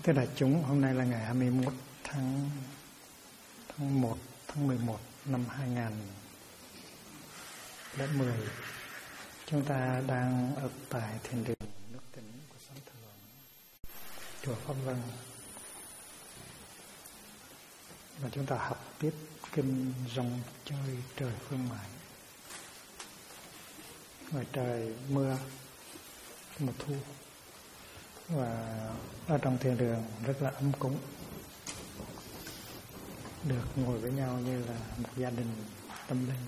Thưa đại chúng, hôm nay là ngày 21 tháng 11 năm 2010. Chúng ta đang ở tại thiền đường nước Tĩnh của Xóm Thượng, chùa Pháp Vân. Và chúng ta học tiếp kinh Rong Chơi Trời Phương Ngoại. Ngoài trời mưa, mùa thu. Và ở trong thiền đường rất là ấm cúng, được ngồi với nhau như là một gia đình tâm linh,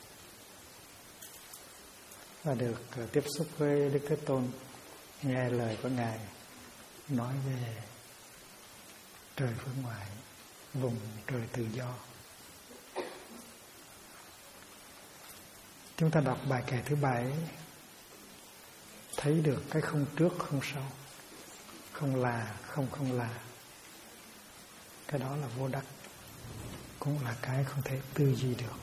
và được tiếp xúc với Đức Thế Tôn, nghe lời của Ngài nói về trời phương ngoại, vùng trời tự do. Chúng ta đọc bài kệ thứ 7, thấy được cái không trước không sau, không là không là. Cái đó là vô đắc, cũng là cái không thể tư duy được.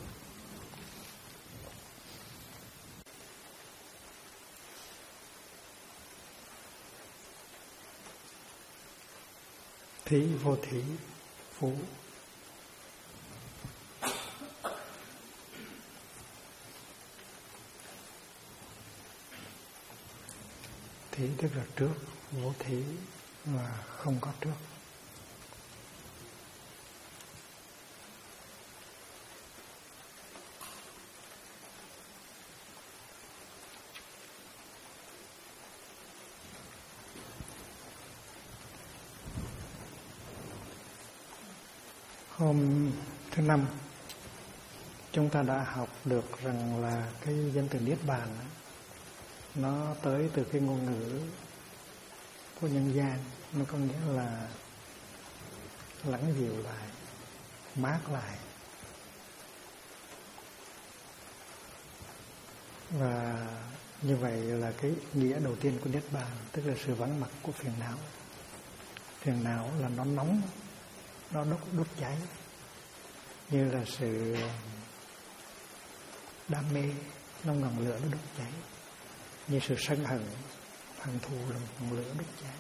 Thí vô thí phú. Thí tức là trước, vô thí và không có trước. Hôm thứ 5 chúng ta đã học được rằng là cái danh từ Niết Bàn nó tới từ cái ngôn ngữ của nhân gian, nó có nghĩa là lắng dịu lại, mát lại. Và như vậy là cái nghĩa đầu tiên của Niết Bàn, tức là sự vắng mặt của phiền não. Phiền não là nó nóng, nó đốt cháy, như là sự đam mê, nó ngọn lửa nó đốt cháy, như sự sân hận thù là một ngọn lửa đốt cháy,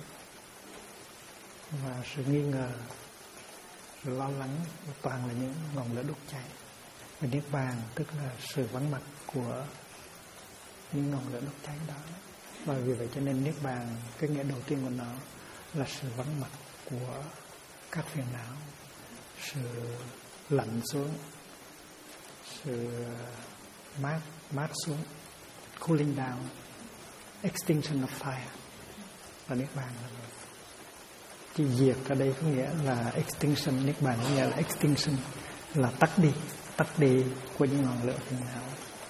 và sự nghi ngờ, sự lo lắng toàn là những ngọn lửa đốt cháy. Và Niết Bàn tức là sự vắng mặt của những ngọn lửa đốt cháy đó. Và vì vậy cho nên Niết Bàn, cái nghĩa đầu tiên của nó là sự vắng mặt của các phiền não, sự lạnh xuống, sự mát xuống, cooling down, extinction of fire. Và Niết Bàn là chữ diệt ở đây có nghĩa là extinction. Niết Bàn có nghĩa là extinction, là tắt đi của những ngọn lửa phiền não.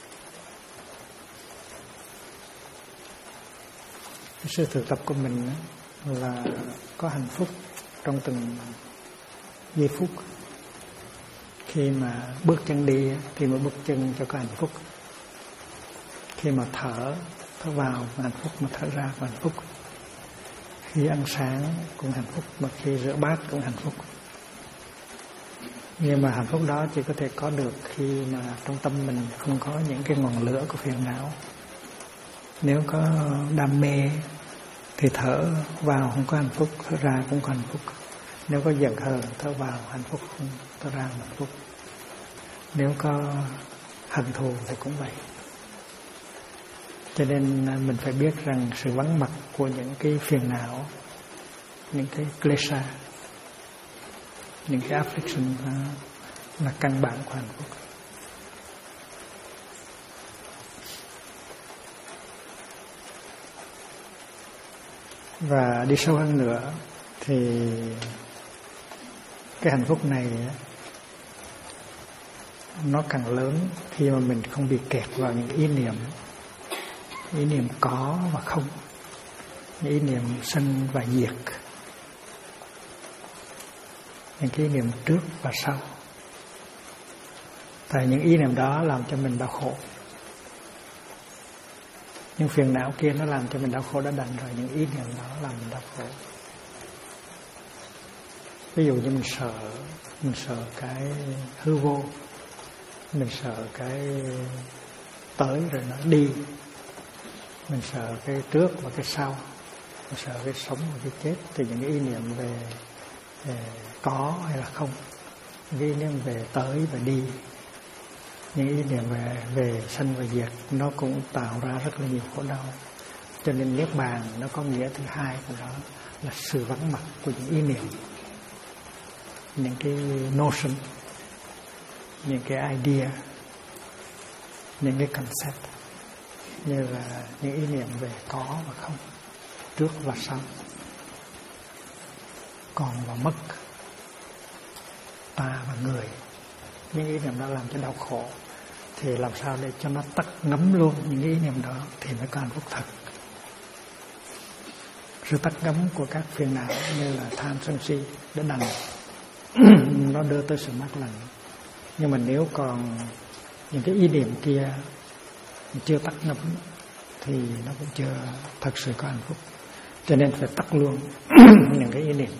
Cái sự thực tập của mình là có hạnh phúc trong từng giây phút. Khi mà bước chân đi thì một bước chân cho có hạnh phúc. Khi mà thở vào hạnh phúc, mà thở ra hạnh phúc. Khi ăn sáng cũng hạnh phúc, mà khi rửa bát cũng hạnh phúc. Nhưng mà hạnh phúc đó chỉ có thể có được khi mà trong tâm mình không có những cái ngọn lửa của phiền não. Nếu có đam mê thì thở vào không có hạnh phúc, thở ra cũng có hạnh phúc. Nếu có giận hờn, thở vào hạnh phúc, thở ra hạnh phúc. Nếu có hận thù thì cũng vậy. Cho nên mình phải biết rằng sự vắng mặt của những cái phiền não, những cái klesha, những cái affliction là căn bản của hạnh phúc. Và đi sâu hơn nữa thì cái hạnh phúc này nó càng lớn khi mà mình không bị kẹt vào những ý niệm có và không, những ý niệm sanh và diệt, những cái ý niệm trước và sau. Tại những ý niệm đó làm cho mình đau khổ. Nhưng phiền não kia nó làm cho mình đau khổ đã đành rồi, những ý niệm đó làm mình đau khổ. Ví dụ như mình sợ cái hư vô, mình sợ cái tới rồi nó đi, mình sợ cái trước và cái sau, sợ cái sống và cái chết. Thì những cái ý niệm về có hay là không, những cái ý niệm về tới và đi, những ý niệm về sanh và diệt, nó cũng tạo ra rất là nhiều khổ đau. Cho nên niết bàn nó có nghĩa thứ hai của nó là sự vắng mặt của những ý niệm, những cái notion, những cái idea, những cái concept, như là những ý niệm về có và không, trước và sau, còn và mất, ta và người. Những ý niệm đó làm cho đau khổ. Thì làm sao để cho nó tắt ngấm luôn những ý niệm đó thì mới có hạnh phúc thật. Sự tắt ngấm của các phiền não như là tham sân si để đành nó đưa tới sự mát lành. Nhưng mà nếu còn những cái ý niệm kia chưa tắt ngấm thì nó cũng chưa thật sự có hạnh phúc. Cho nên phải tắt luôn những cái ý niệm.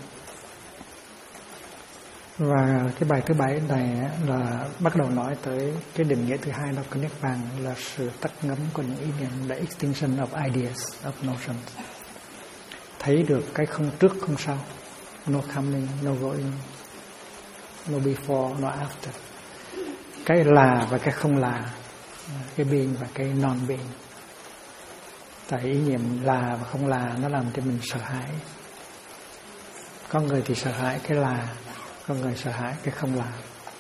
Và cái bài thứ 7 này là bắt đầu nói tới cái định nghĩa thứ hai đó của niết bàn là sự tắt ngấm của những ý niệm, là extinction of ideas, of notions. Thấy được cái không trước không sau, no coming, no going, no before, no after. Cái là và cái không là, cái being và cái non being. Tại ý niệm là và không là nó làm cho mình sợ hãi. Có người thì sợ hãi cái là, có người sợ hãi cái không là.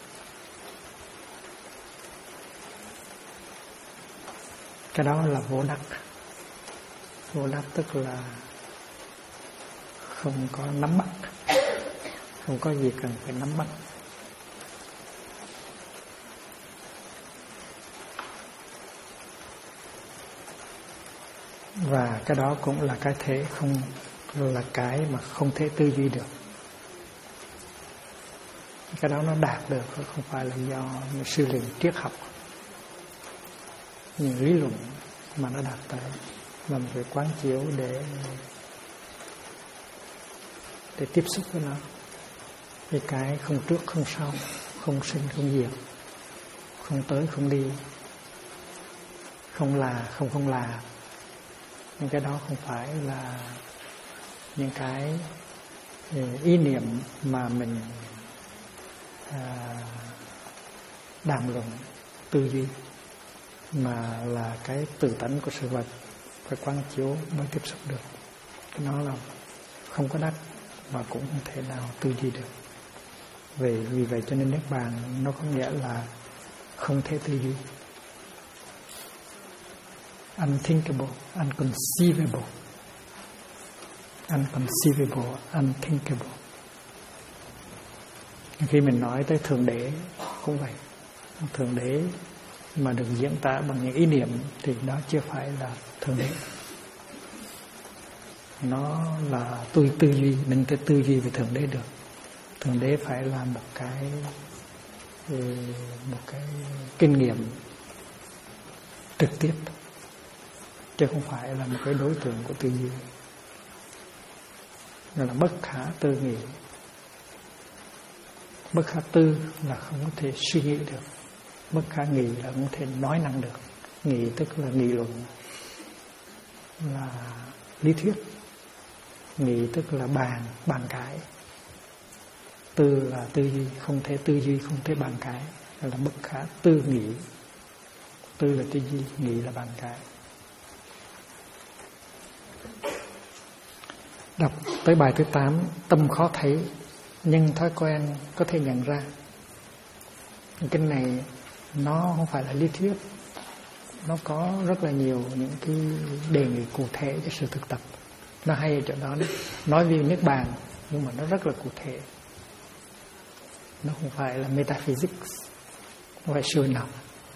Cái đó là vô đắc. Vô đắc tức là không có nắm bắt, không có gì cần phải nắm bắt. Và cái đó cũng là cái thể không, là cái mà không thể tư duy được. Cái đó nó đạt được không phải là do những sư liệu triết học, những lý luận mà nó đạt tới, mà mình phải quán chiếu để tiếp xúc với nó. Cái không trước không sau, không sinh không diệt, không tới không đi, không là không là. Nhưng cái đó không phải là những cái ý niệm mà mình đàm luận tư duy, mà là cái tự tánh của sự vật, phải quán chiếu mới tiếp xúc được. Nó là không có đắc và cũng không thể nào tư duy được. Vì vậy cho nên niết bàn nó có nghĩa là không thể tư duy, unthinkable, unconceivable, unthinkable. Khi mình nói tới Thượng Đế cũng vậy. Thượng Đế mà được diễn tả bằng những ý niệm thì đó chưa phải là Thượng Đế. Nó là tư duy, mình phải tư duy về Thượng Đế được. Thượng Đế phải là một cái kinh nghiệm trực tiếp, chứ không phải là một cái đối tượng của tư duy. Đó là bất khả tư nghị. Bất khả tư là không có thể suy nghĩ được, bất khả nghị là không thể nói năng được. Nghị tức là nghị luận, là lý thuyết. Nghị tức là bàn cãi. Tư là tư duy, không thể tư duy, không thể bàn cãi, là bất khả tư nghị. Tư là tư duy, nghị là bàn cãi. Đọc tới bài thứ 8, tâm khó thấy nhưng thói quen có thể nhận ra. Cái này nó không phải là lý thuyết, nó có rất là nhiều những cái đề nghị cụ thể cho sự thực tập. Nó hay ở chỗ đó đấy. Nói về niết bàn nhưng mà nó rất là cụ thể. Nó không phải là metaphysics, không phải siêu nào.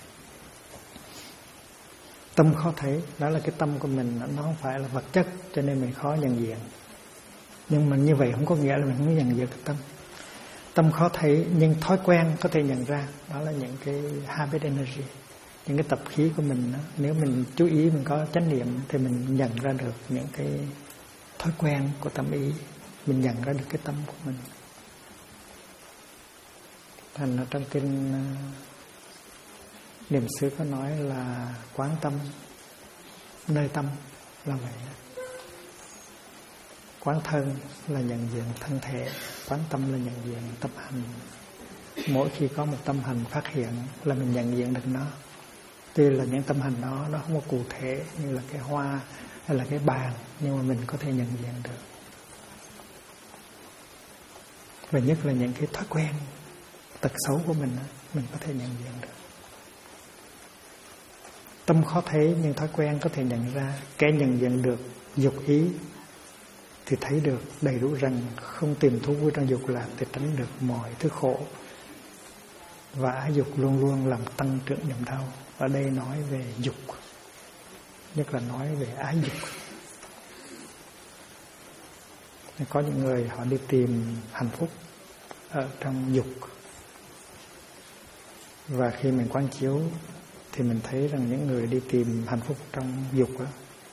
Tâm khó thấy, đó là cái tâm của mình, nó không phải là vật chất, cho nên mình khó nhận diện. Nhưng mà như vậy không có nghĩa là mình không nhận diện cái tâm. Tâm khó thấy nhưng thói quen có thể nhận ra. Đó là những cái habit energy, những cái tập khí của mình đó. Nếu mình chú ý, mình có chánh niệm thì mình nhận ra được những cái thói quen của tâm ý, mình nhận ra được cái tâm của mình. Thành ở trong kinh Niệm xứ có nói là quán tâm nơi tâm là vậy. Quán thân là nhận diện thân thể, quán tâm là nhận diện tâm hành. Mỗi khi có một tâm hành phát hiện là mình nhận diện được nó. Tuy là những tâm hành đó nó không có cụ thể như là cái hoa hay là cái bàn, nhưng mà mình có thể nhận diện được. Và nhất là những cái thói quen, tật xấu của mình có thể nhận diện được. Tâm khó thấy nhưng thói quen có thể nhận ra. Kẻ nhận diện được dục ý thì thấy được đầy đủ rằng không tìm thú vui trong dục lạc thì tránh được mọi thứ khổ. Và ái dục luôn luôn làm tăng trưởng niềm đau. Ở đây nói về dục, nhất là nói về ái dục. Có những người họ đi tìm hạnh phúc ở trong dục. Và khi mình quán chiếu thì mình thấy rằng những người đi tìm hạnh phúc trong dục đó,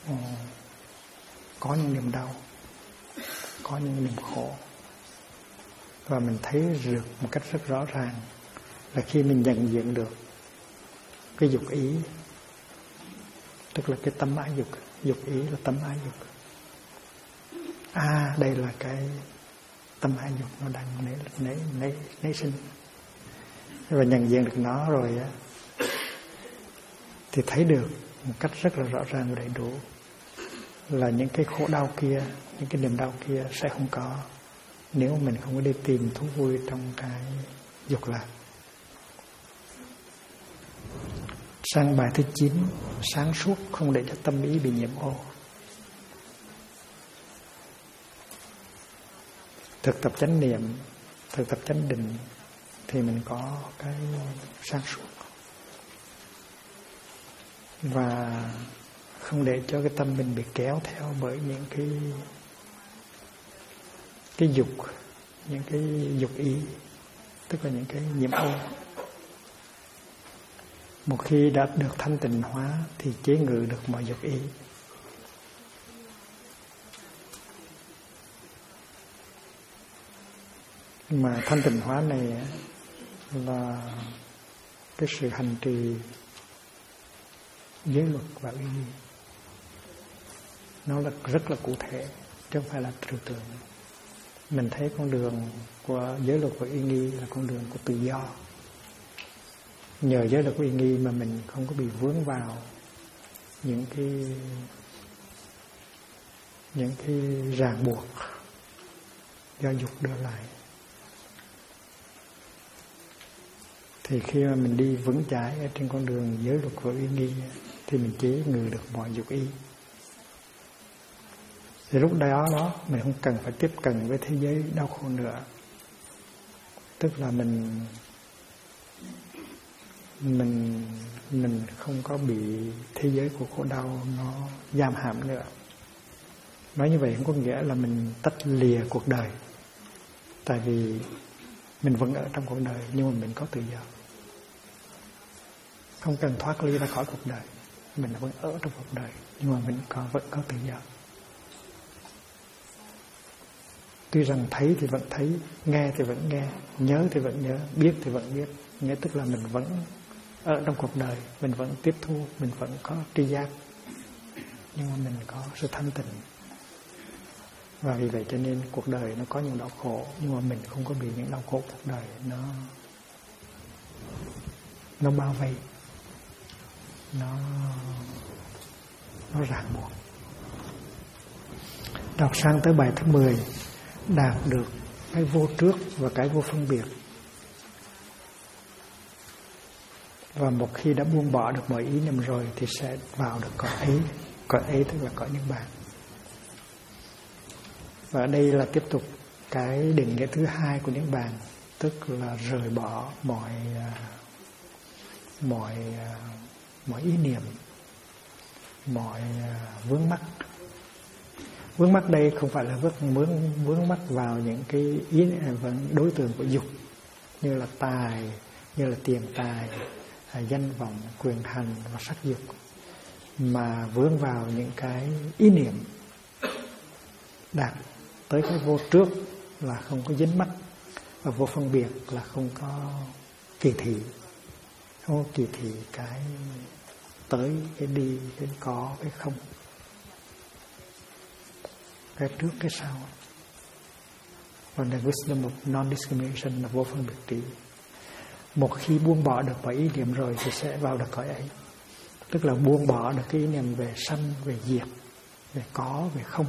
có những niềm đau, có những niềm khổ. Và mình thấy được một cách rất rõ ràng là khi mình nhận diện được cái dục ý, tức là cái tâm ái dục, dục ý là tâm ái dục. Đây là cái tâm ái dục nó đang nảy sinh. Và nhận diện được nó rồi thì thấy được một cách rất là rõ ràng và đầy đủ là những cái khổ đau kia, những cái niềm đau kia sẽ không có nếu mình không có đi tìm thú vui trong cái dục lạc. Sang bài thứ 9, sáng suốt không để cho tâm ý bị nhiễm ô. Thực tập chánh niệm, thực tập chánh định thì mình có cái sáng suốt. Và không để cho cái tâm mình bị kéo theo bởi những cái dục, những cái dục ý, tức là những cái nhiễm ô. Một khi đã được thanh tịnh hóa thì chế ngự được mọi dục ý. Mà thanh tịnh hóa này là cái sự hành trì giới luật và uy nghi. Nó là rất là cụ thể, chứ không phải là trừu tượng. Mình thấy con đường của giới luật và uy nghi là con đường của tự do. Nhờ giới luật uy nghi mà mình không có bị vướng vào những cái ràng buộc do dục đưa lại. Thì khi mà mình đi vững chãi ở trên con đường giới luật và uy nghi thì mình chế ngự được mọi dục ý. Thì lúc đó mình không cần phải tiếp cận với thế giới đau khổ nữa. Tức là mình không có bị thế giới của khổ đau nó giam hãm nữa. Nói như vậy không có nghĩa là mình tách lìa cuộc đời. Tại vì mình vẫn ở trong cuộc đời nhưng mà mình có tự do. Không cần thoát ly ra khỏi cuộc đời. Mình vẫn ở trong cuộc đời nhưng mà mình vẫn có tự do. Tuy rằng thấy thì vẫn thấy, nghe thì vẫn nghe, nhớ thì vẫn nhớ, biết thì vẫn biết. Nghĩa tức là mình vẫn ở trong cuộc đời, mình vẫn tiếp thu, mình vẫn có tri giác. Nhưng mà mình có sự thanh tịnh. Và vì vậy cho nên cuộc đời nó có những đau khổ, nhưng mà mình không có bị những đau khổ cuộc đời nó bao vây, nó ràng buộc. Đọc sang tới bài thứ 10, đạt được cái vô trước và cái vô phân biệt. Và một khi đã buông bỏ được mọi ý niệm rồi thì sẽ vào được cõi ấy tức là cõi niết bàn. Và ở đây là tiếp tục cái định nghĩa thứ hai của niết bàn, tức là rời bỏ mọi ý niệm, mọi vướng mắc. Vướng mắc đây không phải là vướng mắc vào những cái đối tượng của dục như là tài, như là tiền tài, danh vọng, quyền hành và sắc dục, mà vướng vào những cái ý niệm. Đạt tới cái vô trước là không có dính mắc, và vô phân biệt là không có kỳ thị, không có kỳ thị cái tới, cái đi, cái có, cái không. cái trước cái sau. Còn the wisdom of non-discrimination là vô phân biệt trí. Một khi buông bỏ được mọi ý niệm rồi thì sẽ vào được cõi ấy. Tức là buông bỏ được cái ý niệm về sanh, về diệt, về có, về không,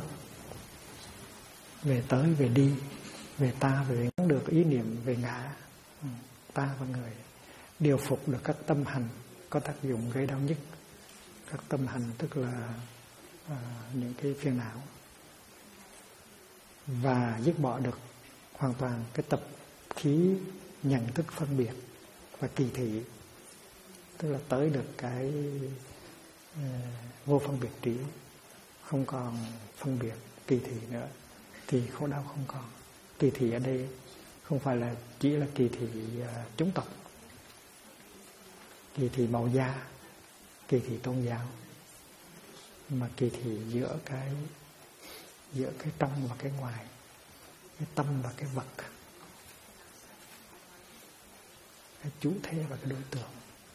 về tới, về đi, về ta, về được ý niệm về ngã, ta và người. Điều phục được các tâm hành có tác dụng gây đau nhức. Các tâm hành tức là những cái phiền não. Và dứt bỏ được hoàn toàn cái tập khí nhận thức phân biệt và kỳ thị, tức là tới được cái vô phân biệt trí, không còn phân biệt kỳ thị nữa, thì khổ đau không còn. Kỳ thị ở đây không phải là chỉ là kỳ thị chủng tộc, kỳ thị màu da, kỳ thị tôn giáo, mà kỳ thị giữa cái trong và cái ngoài, cái tâm và cái vật, cái chủ thể và cái đối tượng.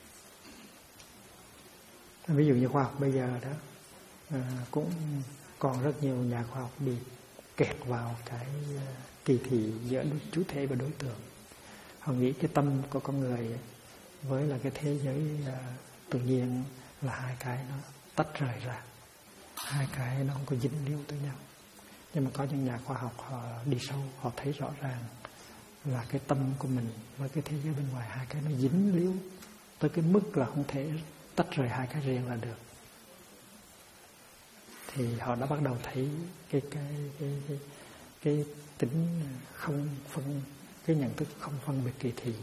Ví dụ như khoa học bây giờ đó, cũng còn rất nhiều nhà khoa học bị kẹt vào cái kỳ thị giữa chủ thể và đối tượng. Họ nghĩ cái tâm của con người với là cái thế giới tự nhiên là hai cái nó tách rời ra, hai cái nó không có dính líu tới nhau. Nhưng mà có những nhà khoa học họ đi sâu, họ thấy rõ ràng là cái tâm của mình với cái thế giới bên ngoài, hai cái nó dính líu tới cái mức là không thể tách rời hai cái riêng là được. Thì họ đã bắt đầu thấy cái tính không phân, cái nhận thức không phân biệt kỳ thị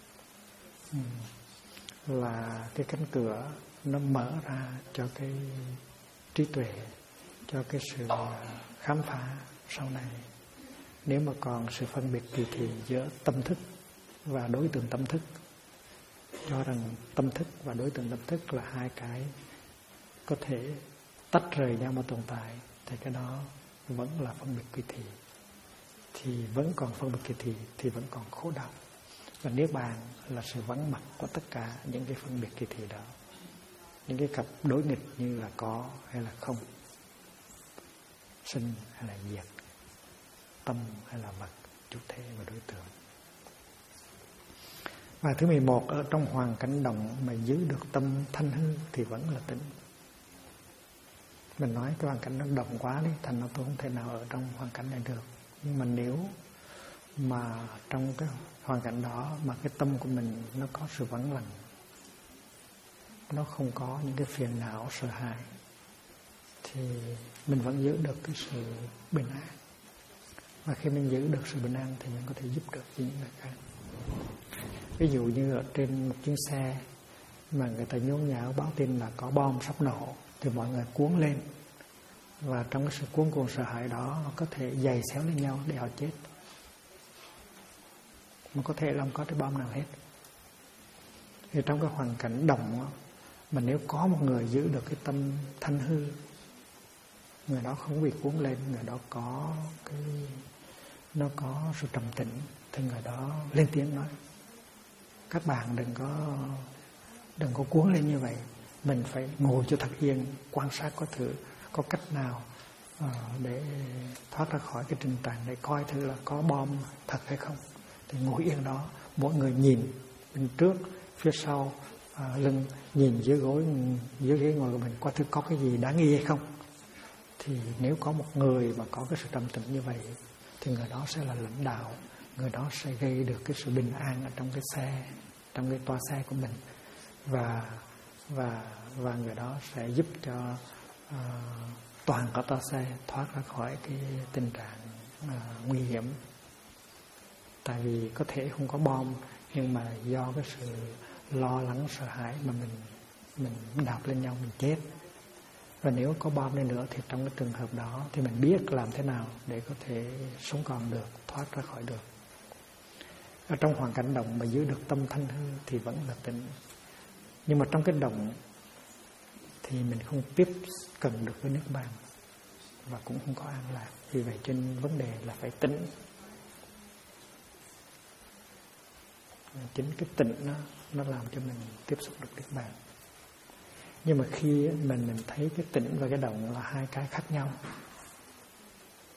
là cái cánh cửa nó mở ra cho cái trí tuệ, cho cái sự khám phá sau này. Nếu mà còn sự phân biệt kỳ thị giữa tâm thức và đối tượng tâm thức, cho rằng tâm thức và đối tượng tâm thức là hai cái có thể tách rời nhau mà tồn tại, thì cái đó vẫn là phân biệt kỳ thị. Thì vẫn còn phân biệt kỳ thị thì vẫn còn khổ đau. Và niết bàn là sự vắng mặt của tất cả những cái phân biệt kỳ thị đó, những cái cặp đối nghịch như là có hay là không, sinh hay là diệt, tâm hay là vật, chủ thể và đối tượng. Và thứ 11, ở trong hoàn cảnh động mà giữ được tâm thanh hư thì vẫn là tĩnh. Mình nói cái hoàn cảnh nó động quá đi, thành nó tôi không thể nào ở trong hoàn cảnh này được. Nhưng mà nếu mà trong cái hoàn cảnh đó mà cái tâm của mình nó có sự vắng lặng, nó không có những cái phiền não sợ hãi, thì mình vẫn giữ được cái sự bình an. Và khi mình giữ được sự bình an thì mình có thể giúp được những người khác. Ví dụ như ở trên một chuyến xe mà người ta nhốn nháo báo tin là có bom sắp nổ, thì mọi người cuốn lên, và trong cái sự cuốn cuồng sợ hãi đó họ có thể giày xéo lên nhau để họ chết, mà có thể là không có cái bom nào hết. Thì trong cái hoàn cảnh động đó, mà nếu có một người giữ được cái tâm thanh hư, người đó không bị cuốn lên, người đó có nó có sự trầm tĩnh, thì người đó lên tiếng nói: các bạn đừng có cuốn lên như vậy, mình phải ngồi cho thật yên, quan sát có cách nào để thoát ra khỏi cái trình trạng, để coi thử là có bom thật hay không. Thì ngồi yên đó, mỗi người nhìn bên trước, phía sau, lưng, nhìn dưới ghế ngồi của mình, coi thử có cái gì đáng nghi hay không. Thì nếu có một người mà có cái sự trầm tĩnh như vậy, thì người đó sẽ là lãnh đạo, người đó sẽ gây được cái sự bình an ở trong cái xe, trong cái toa xe của mình, và người đó sẽ giúp cho toàn cả toa xe thoát ra khỏi cái tình trạng nguy hiểm. Tại vì có thể không có bom, nhưng mà do cái sự lo lắng sợ hãi mà mình đạp lên nhau, mình chết. Và nếu có bom lên nữa thì trong cái trường hợp đó thì mình biết làm thế nào để có thể sống còn được, thoát ra khỏi được. Ở trong hoàn cảnh động mà giữ được tâm thanh hư thì vẫn là tĩnh. Nhưng mà trong cái động thì mình không tiếp cận được với niết bàn, và cũng không có an lạc. Vì vậy trên vấn đề là phải tĩnh. Chính cái tĩnh nó làm cho mình tiếp xúc được niết bàn. Nhưng mà khi mình thấy cái tĩnh và cái động là hai cái khác nhau,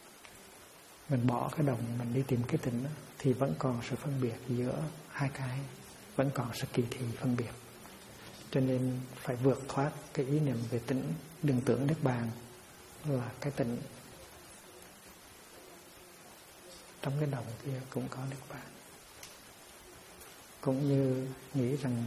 mình bỏ cái đồng, mình đi tìm cái tịnh, thì vẫn còn sự phân biệt giữa hai cái, vẫn còn sự kỳ thị phân biệt. Cho nên phải vượt thoát cái ý niệm về tịnh. Đừng tưởng Niết Bàn là cái tịnh. Trong cái đồng kia cũng có Niết Bàn. Cũng như nghĩ rằng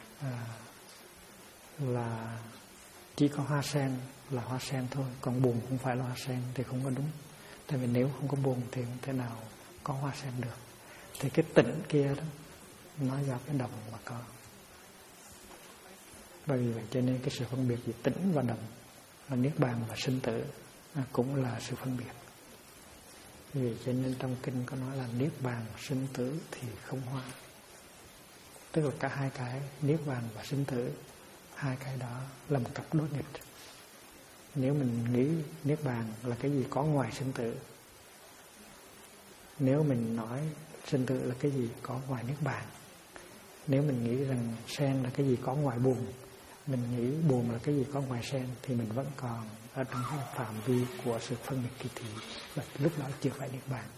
là chỉ có hoa sen là hoa sen thôi, còn buồn không phải là hoa sen thì không có đúng. Tại vì nếu không có buồn thì không thể nào có hoa sen được. Thì cái tịnh kia đó, nó do cái đồng mà có. Bởi vì vậy cho nên cái sự phân biệt giữa tĩnh và đồng, là Niết Bàn và sinh tử, cũng là sự phân biệt. Vì cho nên trong kinh có nói là Niết Bàn sinh tử thì không hoa. Tức là cả hai cái Niết Bàn và sinh tử, hai cái đó là một cặp đối nghịch. Nếu mình nghĩ Niết Bàn là cái gì có ngoài sinh tử, nếu mình nói sinh tử là cái gì có ngoài Niết Bàn, nếu mình nghĩ rằng sen là cái gì có ngoài buồn, mình nghĩ buồn là cái gì có ngoài sen, thì mình vẫn còn ở trong cái phạm vi của sự phân biệt kỳ thị, và lúc đó chưa phải Niết Bàn.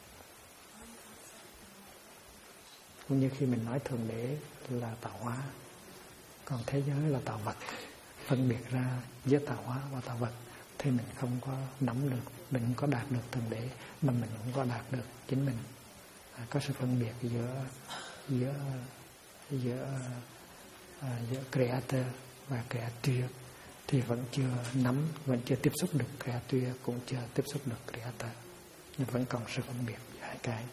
Cũng như khi mình nói Thượng Đế là tạo hóa, còn thế giới là tạo vật, phân biệt ra giữa tạo hóa và tạo vật, thì mình không có nắm được, mình không có đạt được Thượng Đế, mà mình không có đạt được chính mình. Có sự phân biệt giữa Creator và Creature, thì vẫn chưa nắm, vẫn chưa tiếp xúc được Creature, cũng chưa tiếp xúc được Creator, nhưng vẫn còn sự phân biệt giữa hai cái.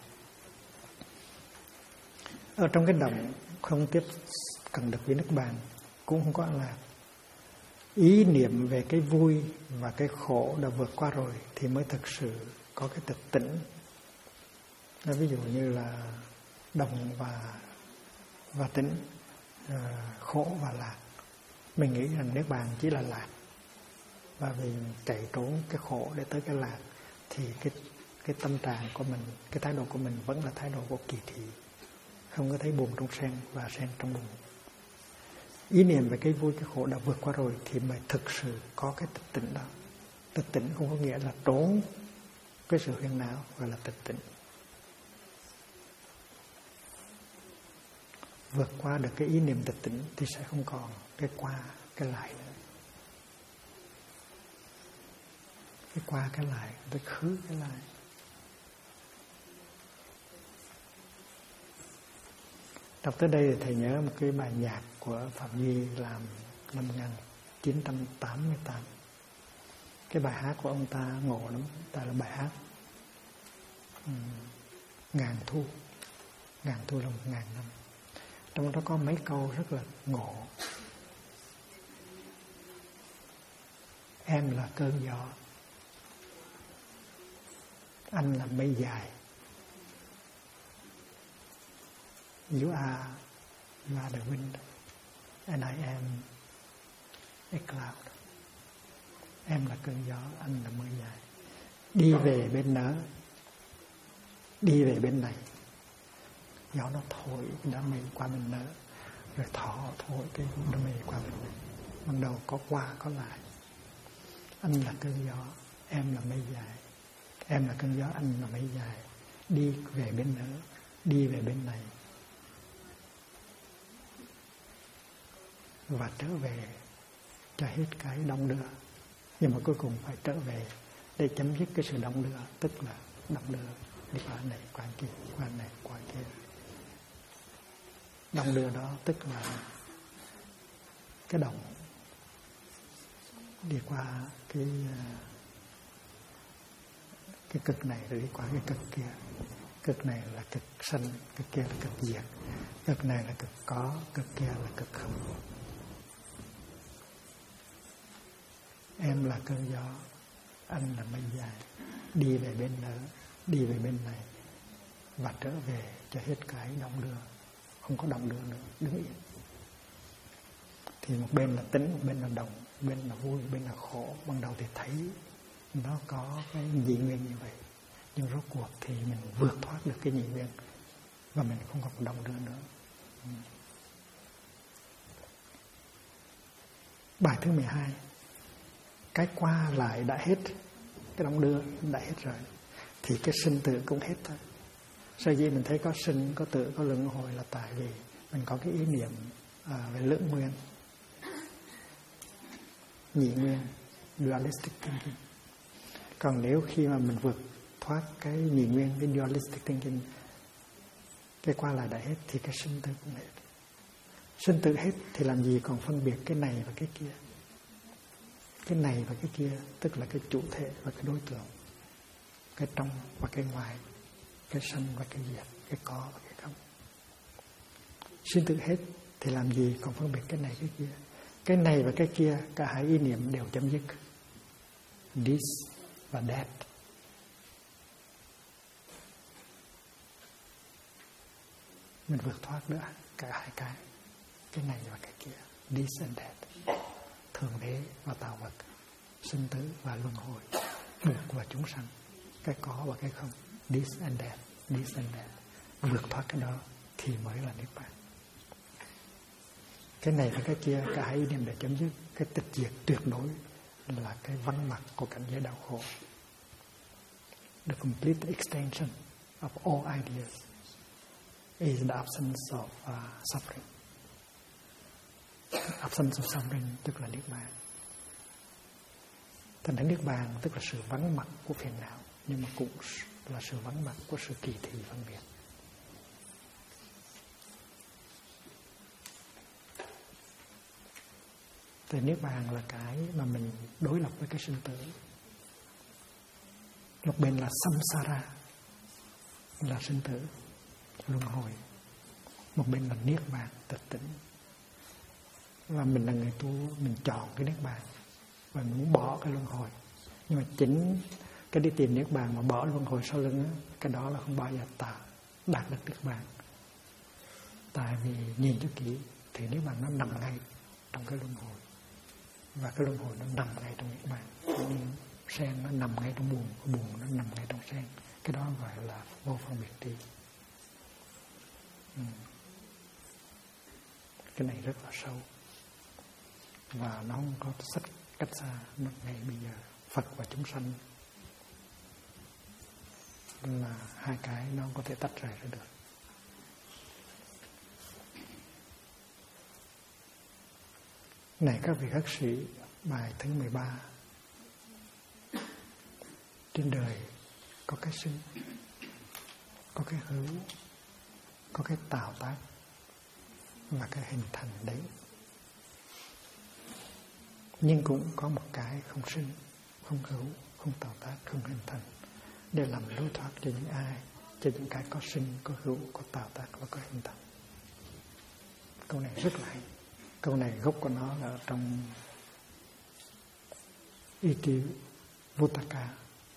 Ở trong cái động không tiếp cận được với Niết Bàn, cũng không có là ý niệm về cái vui và cái khổ đã vượt qua rồi thì mới thực sự có cái tịch tỉnh. Ví dụ như là đồng và tĩnh, khổ và lạc. Mình nghĩ rằng Niết Bàn chỉ là lạc, và vì chạy trốn cái khổ để tới cái lạc, thì cái tâm trạng của mình, cái thái độ của mình vẫn là thái độ của kỳ thị, không có thấy buồn trong sen và sen trong buồn. Ý niệm về cái vui cái khổ đã vượt qua rồi thì mới thực sự có cái tịch tỉnh đó. Tịch tỉnh không có nghĩa là trốn cái sự phiền não, gọi là tịch tỉnh. Vượt qua được cái ý niệm tịch tỉnh thì sẽ không còn cái qua cái lại nữa. Cái qua cái lại, cái khứ cái lại. Đọc tới đây thì thầy nhớ một cái bài nhạc của Phạm Duy làm năm 1988. Cái bài hát của ông ta ngộ lắm, tại là bài hát Ngàn Thu là 1000 năm. Trong đó có mấy câu rất là ngộ. Em là cơn gió, anh là mây dài. You are the wind and I am a cloud. Em là cơn gió, anh là mây dài. Đi về bên nỡ, đi về bên này. Gió nó thổi đám mây qua bên nỡ, rồi thổi cái đám mây qua bên này. Ban đầu có qua có lại. Anh là cơn gió, em là mây dài. Em là cơn gió, anh là mây dài. Đi về bên nỡ, đi về bên này, và trở về cho hết cái đong đưa. Nhưng mà cuối cùng phải trở về để chấm dứt cái sự đong đưa, tức là đong đưa đi qua này qua kia, qua này qua kia. Đong đưa đó tức là cái đồng đi qua cái cực này rồi đi qua cái cực kia. Cực này là cực sanh, cực kia là cực diệt. Cực này là cực có, cực kia là cực không. Em là cơn gió, anh là mây dài. Đi về bên nỡ, đi về bên này, và trở về cho hết cái đong đưa. Không có đong đưa nữa, đứng yên. Thì một bên là tính, một bên là đồng, một bên là vui, một bên là khổ. Ban đầu thì thấy nó có cái nhị nguyên như vậy, nhưng rốt cuộc thì mình vượt thoát được cái nhị nguyên, và mình không còn đong đưa nữa. Bài thứ 12. Cái qua lại đã hết, cái đong đưa đã hết rồi. thì cái sinh tử cũng hết thôi. Sở dĩ mình thấy có sinh, có tử, có luân hồi là tại vì mình có cái ý niệm về lưỡng nguyên, nhị nguyên, dualistic thinking. Còn nếu khi mà mình vượt thoát cái nhị nguyên, cái dualistic thinking, cái qua lại đã hết, thì cái sinh tử cũng hết. Sinh tử hết thì làm gì còn phân biệt cái này và cái kia. Cái này và cái kia tức là cái chủ thể và cái đối tượng, cái trong và cái ngoài, cái sanh và cái diệt, cái có và cái không. Sinh tử hết thì làm gì còn phân biệt cái này cái kia. Cái này và cái kia, cả hai ý niệm đều chấm dứt. This và that. Mình vượt thoát nữa cả hai cái này và cái kia. This and that. Thượng đế và tạo vật, sinh tử và luân hồi, buộc và chúng sanh, cái có và cái không. This and that, this and that. Vượt thoát cái đó thì mới là niết bàn. Cái này và cái kia, cả hai ý niệm để chấm dứt. Cái tịch diệt tuyệt đối là cái vắng mặt của cảnh giới đau khổ. The complete extension of all ideas is the absence of suffering. Absence of suffering tức là niết bàn. Thành ra niết bàn tức là sự vắng mặt của phiền não, nhưng mà cũng là sự vắng mặt của sự kỳ thị phân biệt. Thì niết bàn là cái mà mình đối lập với cái sinh tử. Một bên là samsara, là sinh tử, luân hồi. Một bên là niết bàn, tịch tỉnh. Và mình là người tu, mình chọn cái niết bàn và mình muốn bỏ cái luân hồi. Nhưng mà chính cái đi tìm niết bàn mà bỏ luân hồi sau lưng đó, cái đó là không bao giờ đạt được niết bàn. Tại vì nhìn cho kỹ thì niết bàn nó nằm ngay trong cái luân hồi, và cái luân hồi nó nằm ngay trong niết bàn. Sen nó nằm ngay trong buồn, cái buồn nó nằm ngay trong sen. Cái đó gọi là vô phân biệt tri. Cái này rất là sâu và nó không có sách cách xa. Nó ngay bây giờ Phật và chúng sanh là hai cái nó không có thể tách rời ra được. Này các vị khất sĩ, bài thứ 13. Trên đời có cái sinh, có cái hữu, có cái tạo tác và cái hình thành đấy. Nhưng cũng có một cái không sinh, không hữu, không tạo tác, không hình thành, để làm lối thoát cho những ai, cho những cái có sinh, có hữu, có tạo tác và có hình thành. Câu này rất là hay. Câu này gốc của nó là trong Iti Vuttaka,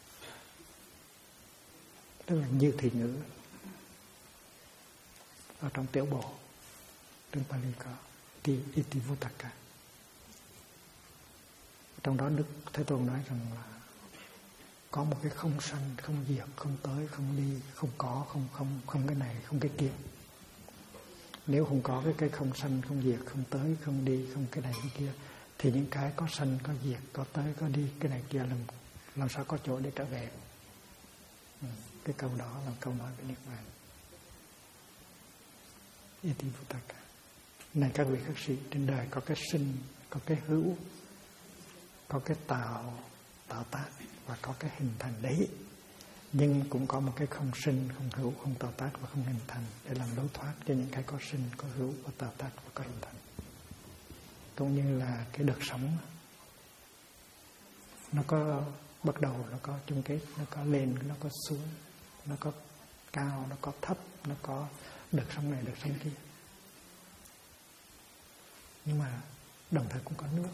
tức là như thị ngữ ở trong tiểu bộ trong Pali có Iti Vuttaka. Trong đó Đức Thế Tôn nói rằng là có một cái không sanh, không diệt, không tới, không đi, không có, không cái này, không cái kia. Nếu không có cái không sanh, không diệt, không tới, không đi, không cái này cái kia, thì những cái có sanh, có diệt, có tới, có đi, cái này kia làm sao có chỗ để trở về. Cái câu đó là câu nói về niết bàn. Iti Vuttaka. Này các vị khất sĩ, trên đời có cái sinh, có cái hữu, có cái tạo tác và có cái hình thành đấy. Nhưng cũng có một cái không sinh, không hữu, không tạo tác và không hình thành, để làm lối thoát cho những cái có sinh, có hữu, có tạo tác và có hình thành. Cũng như là cái đợt sống, nó có bắt đầu, nó có chung kết, nó có lên, nó có xuống, nó có cao, nó có thấp, nó có đợt sống này, đợt sống kia. Nhưng mà đồng thời cũng có nước.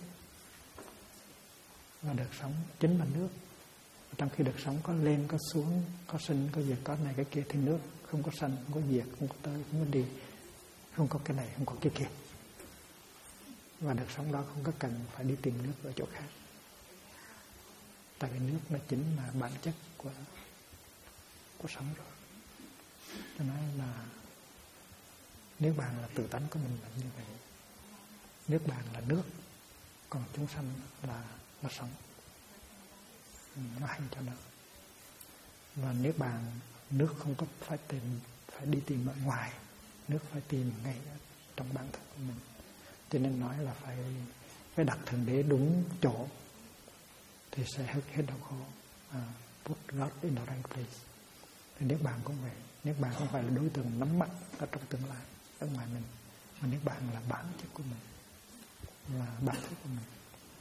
Và đợt sống chính là nước. Trong khi đợt sống có lên, có xuống, có sinh, có diệt, có này cái kia, thì nước không có sanh, không có diệt, không có tới, không có đi, không có cái này, không có cái kia. Và đợt sống đó không có cần phải đi tìm nước ở chỗ khác. Tại vì nước nó chính là bản chất của sống rồi. Cho nên là niết bàn là tự tánh của mình là như vậy. Niết bàn là nước, còn chúng sanh là sống. Nó hay cho nó. Và niết bàn, nước không có phải đi tìm ở ngoài, nước phải tìm ngay trong bản thân của mình. Cho nên nói là phải đặt Thượng Đế đúng chỗ thì sẽ hết đau khổ. Put God in the right place. Thì niết bàn cũng vậy. Niết bàn không phải là đối tượng nắm bắt ở trong tương lai ở ngoài mình, mà niết bàn là bản chất của mình, là bản chất của mình.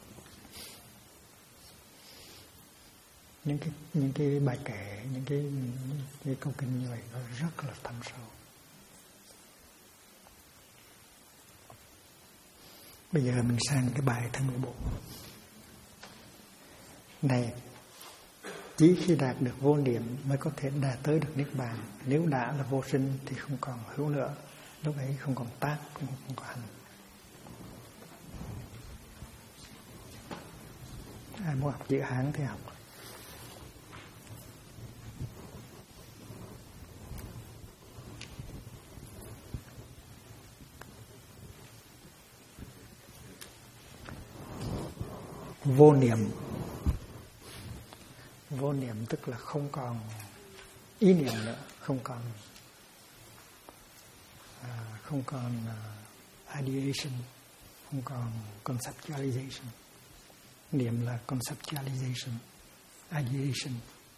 Những cái bài kệ, những cái câu kinh như vậy nó rất là thâm sâu. Bây giờ mình sang cái bài thứ 14. Này, chỉ khi đạt được vô niệm mới có thể đạt tới được niết bàn. Nếu đã là vô sinh thì không còn hữu nữa. Lúc ấy không còn tác, không còn hành. Ai muốn học chữ Hán thì học. Vô niệm. Vô niệm tức là không còn ý niệm nữa, không còn ideation, không còn conceptualization. Niệm là conceptualization, ideation.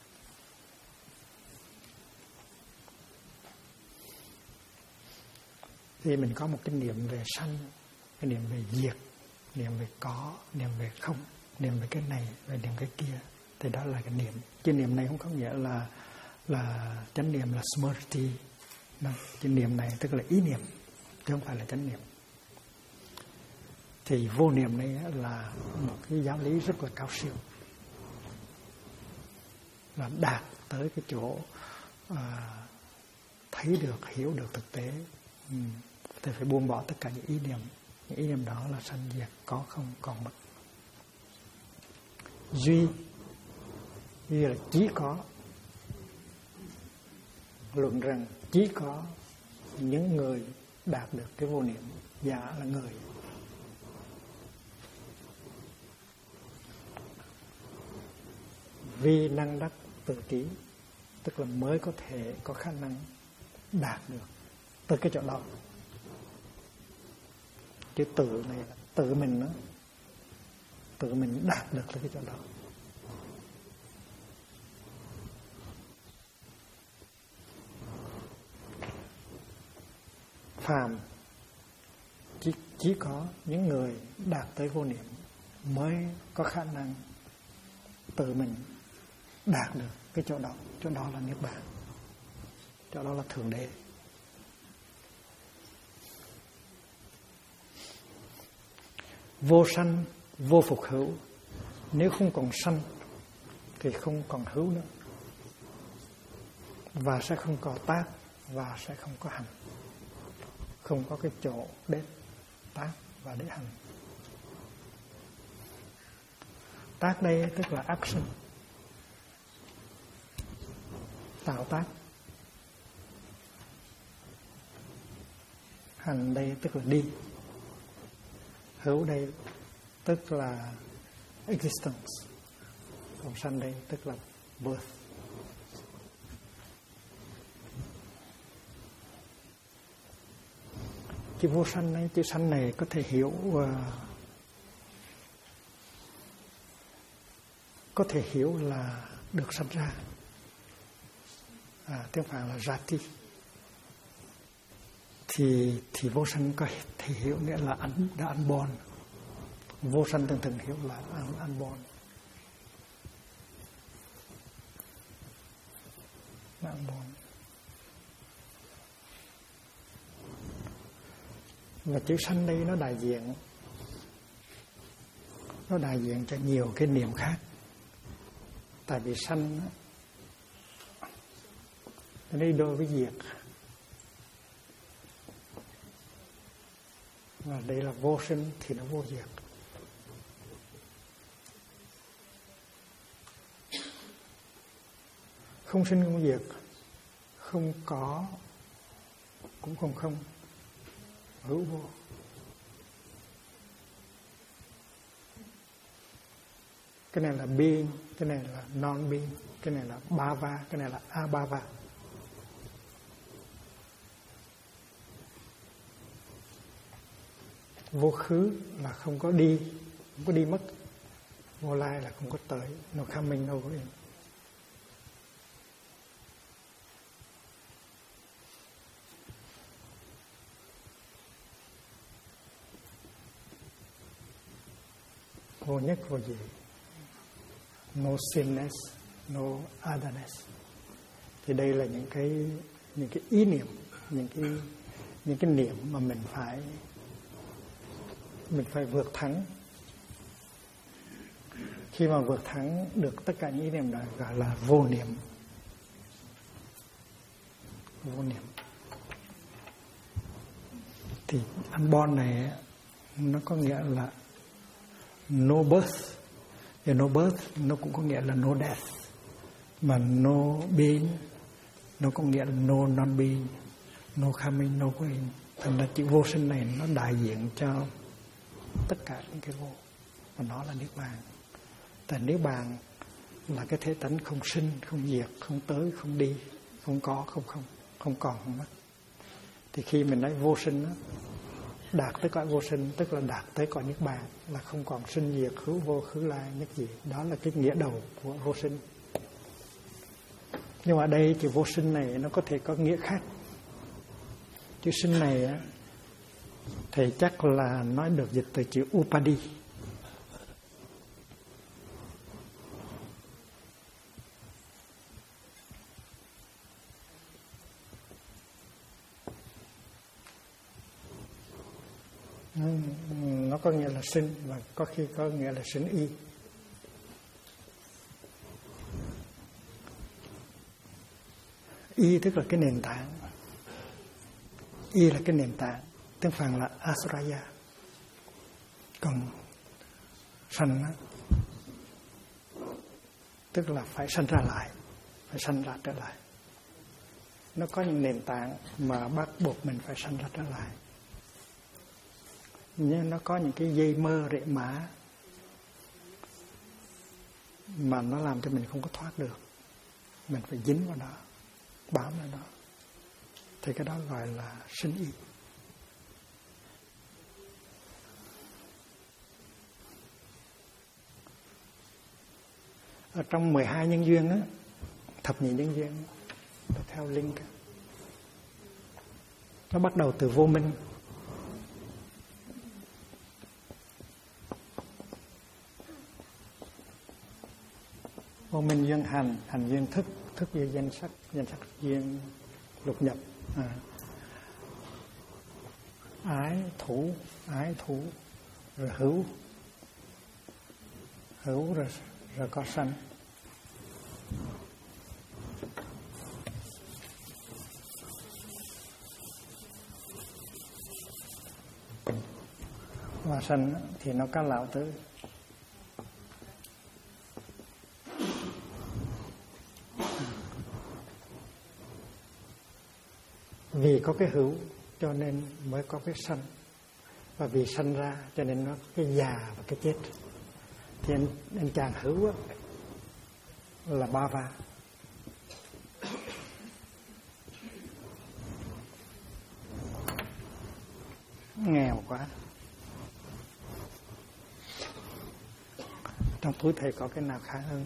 Thì mình có một cái niệm về sanh, cái niệm về diệt, niệm về có, niệm về không, niệm về cái này, về niệm cái kia. Thì đó là cái niệm. Chứ niệm này không có nghĩa là chánh niệm là smriti. Chứ niệm này tức là ý niệm, chứ không phải là chánh niệm. Thì vô niệm này là một cái giáo lý rất là cao siêu, là đạt tới cái chỗ thấy được, hiểu được thực tế. Thì phải buông bỏ tất cả những ý niệm. Những ý niệm đó là sanh diệt, có không, còn mất. Duy là chỉ có. Luận rằng chỉ có những người đạt được cái vô niệm, giả là người. Vì năng đắc tự trí, tức là mới có thể có khả năng đạt được tới cái chỗ đó. Chứ tự này là tự mình đó, tự mình đạt được tới cái chỗ đó. Phàm chỉ có những người đạt tới vô niệm mới có khả năng tự mình đạt được cái chỗ đó. Chỗ đó là niết bàn, chỗ đó là Thượng Đế. Vô sanh, vô phục hữu. Nếu không còn sanh thì không còn hữu nữa, và sẽ không có tác, và sẽ không có hành. Không có cái chỗ để tác và để hành. Tác đây tức là action, tạo tác. Hành đây tức là đi. Hữu đây tức là existence. Còn sanh đây tức là birth. Chữ vô sanh này, chữ sanh này có thể hiểu là được sanh ra. Tiếng Phạn là Jati. Thì vô sanh có thể hiểu nghĩa là đã unborn. Vô sanh thường hiểu là unborn. Unborn. Và chữ sanh đây nó đại diện cho nhiều cái niệm khác. Tại vì sanh nó đi đôi với diệt. Và đây là vô sinh thì nó vô diệt. Không sinh không diệt, không có cũng không, hữu vô. cái này là being, cái này là non-being, cái này là bhava, cái này là abhava. Vô khứ là không có đi mất. Vô lai là không có tới, no coming, no going. Vô nhất vô gì, no sameness, no otherness. Thì đây là những cái ý niệm, những cái niệm mà mình phải vượt thắng. Khi mà vượt thắng được tất cả những ý niệm đó gọi là vô niệm. Vô niệm. Thì unborn này nó có nghĩa là no birth. Và no birth nó cũng có nghĩa là no death. Mà no being nó có nghĩa là no non-being, no coming, no going. Thành ra chữ vô sinh này nó đại diện cho tất cả những cái vô. Và nó là Niết Bàn. Tại Niết Bàn là cái thế tánh không sinh, không diệt, không tới, không đi, không có, không còn, không mất. Thì khi mình nói vô sinh đó, đạt tới cõi vô sinh, tức là đạt tới cõi Niết Bàn, là không còn sinh diệt, hữu vô, khứ lai, nhất gì. Đó là cái nghĩa đầu của vô sinh. Nhưng mà ở đây chữ vô sinh này nó có thể có nghĩa khác. Chữ sinh này á, thầy chắc là nói được dịch từ chữ upadi. Nó có nghĩa là sinh và có khi có nghĩa là sinh y. Y tức là cái nền tảng. Y là cái nền tảng. Tiếng Phạn là asraya. Còn sanh tức là phải sanh ra lại, phải sanh ra trở lại. Nó có những nền tảng mà bắt buộc mình phải sanh ra trở lại. Nhưng nó có những cái dây mơ rễ mã mà nó làm cho mình không có thoát được. Mình phải dính vào đó, bám vào đó. Thì cái đó gọi là sinh y. Ở trong 12 nhân duyên á, thập nhị nhân duyên theo link, nó bắt đầu từ vô minh. Vô minh duyên hành, hành duyên thức, thức duyên danh sắc duyên lục nhập. Ái thủ rồi hữu rồi có sanh. Và sanh thì nó có lão tử. Vì có cái hữu cho nên mới có cái sanh. Và vì sanh ra cho nên nó có cái già và cái chết. Thì anh chàng hữu á, là bhava. Nghèo quá. Trong túi thầy có cái nào khá hơn?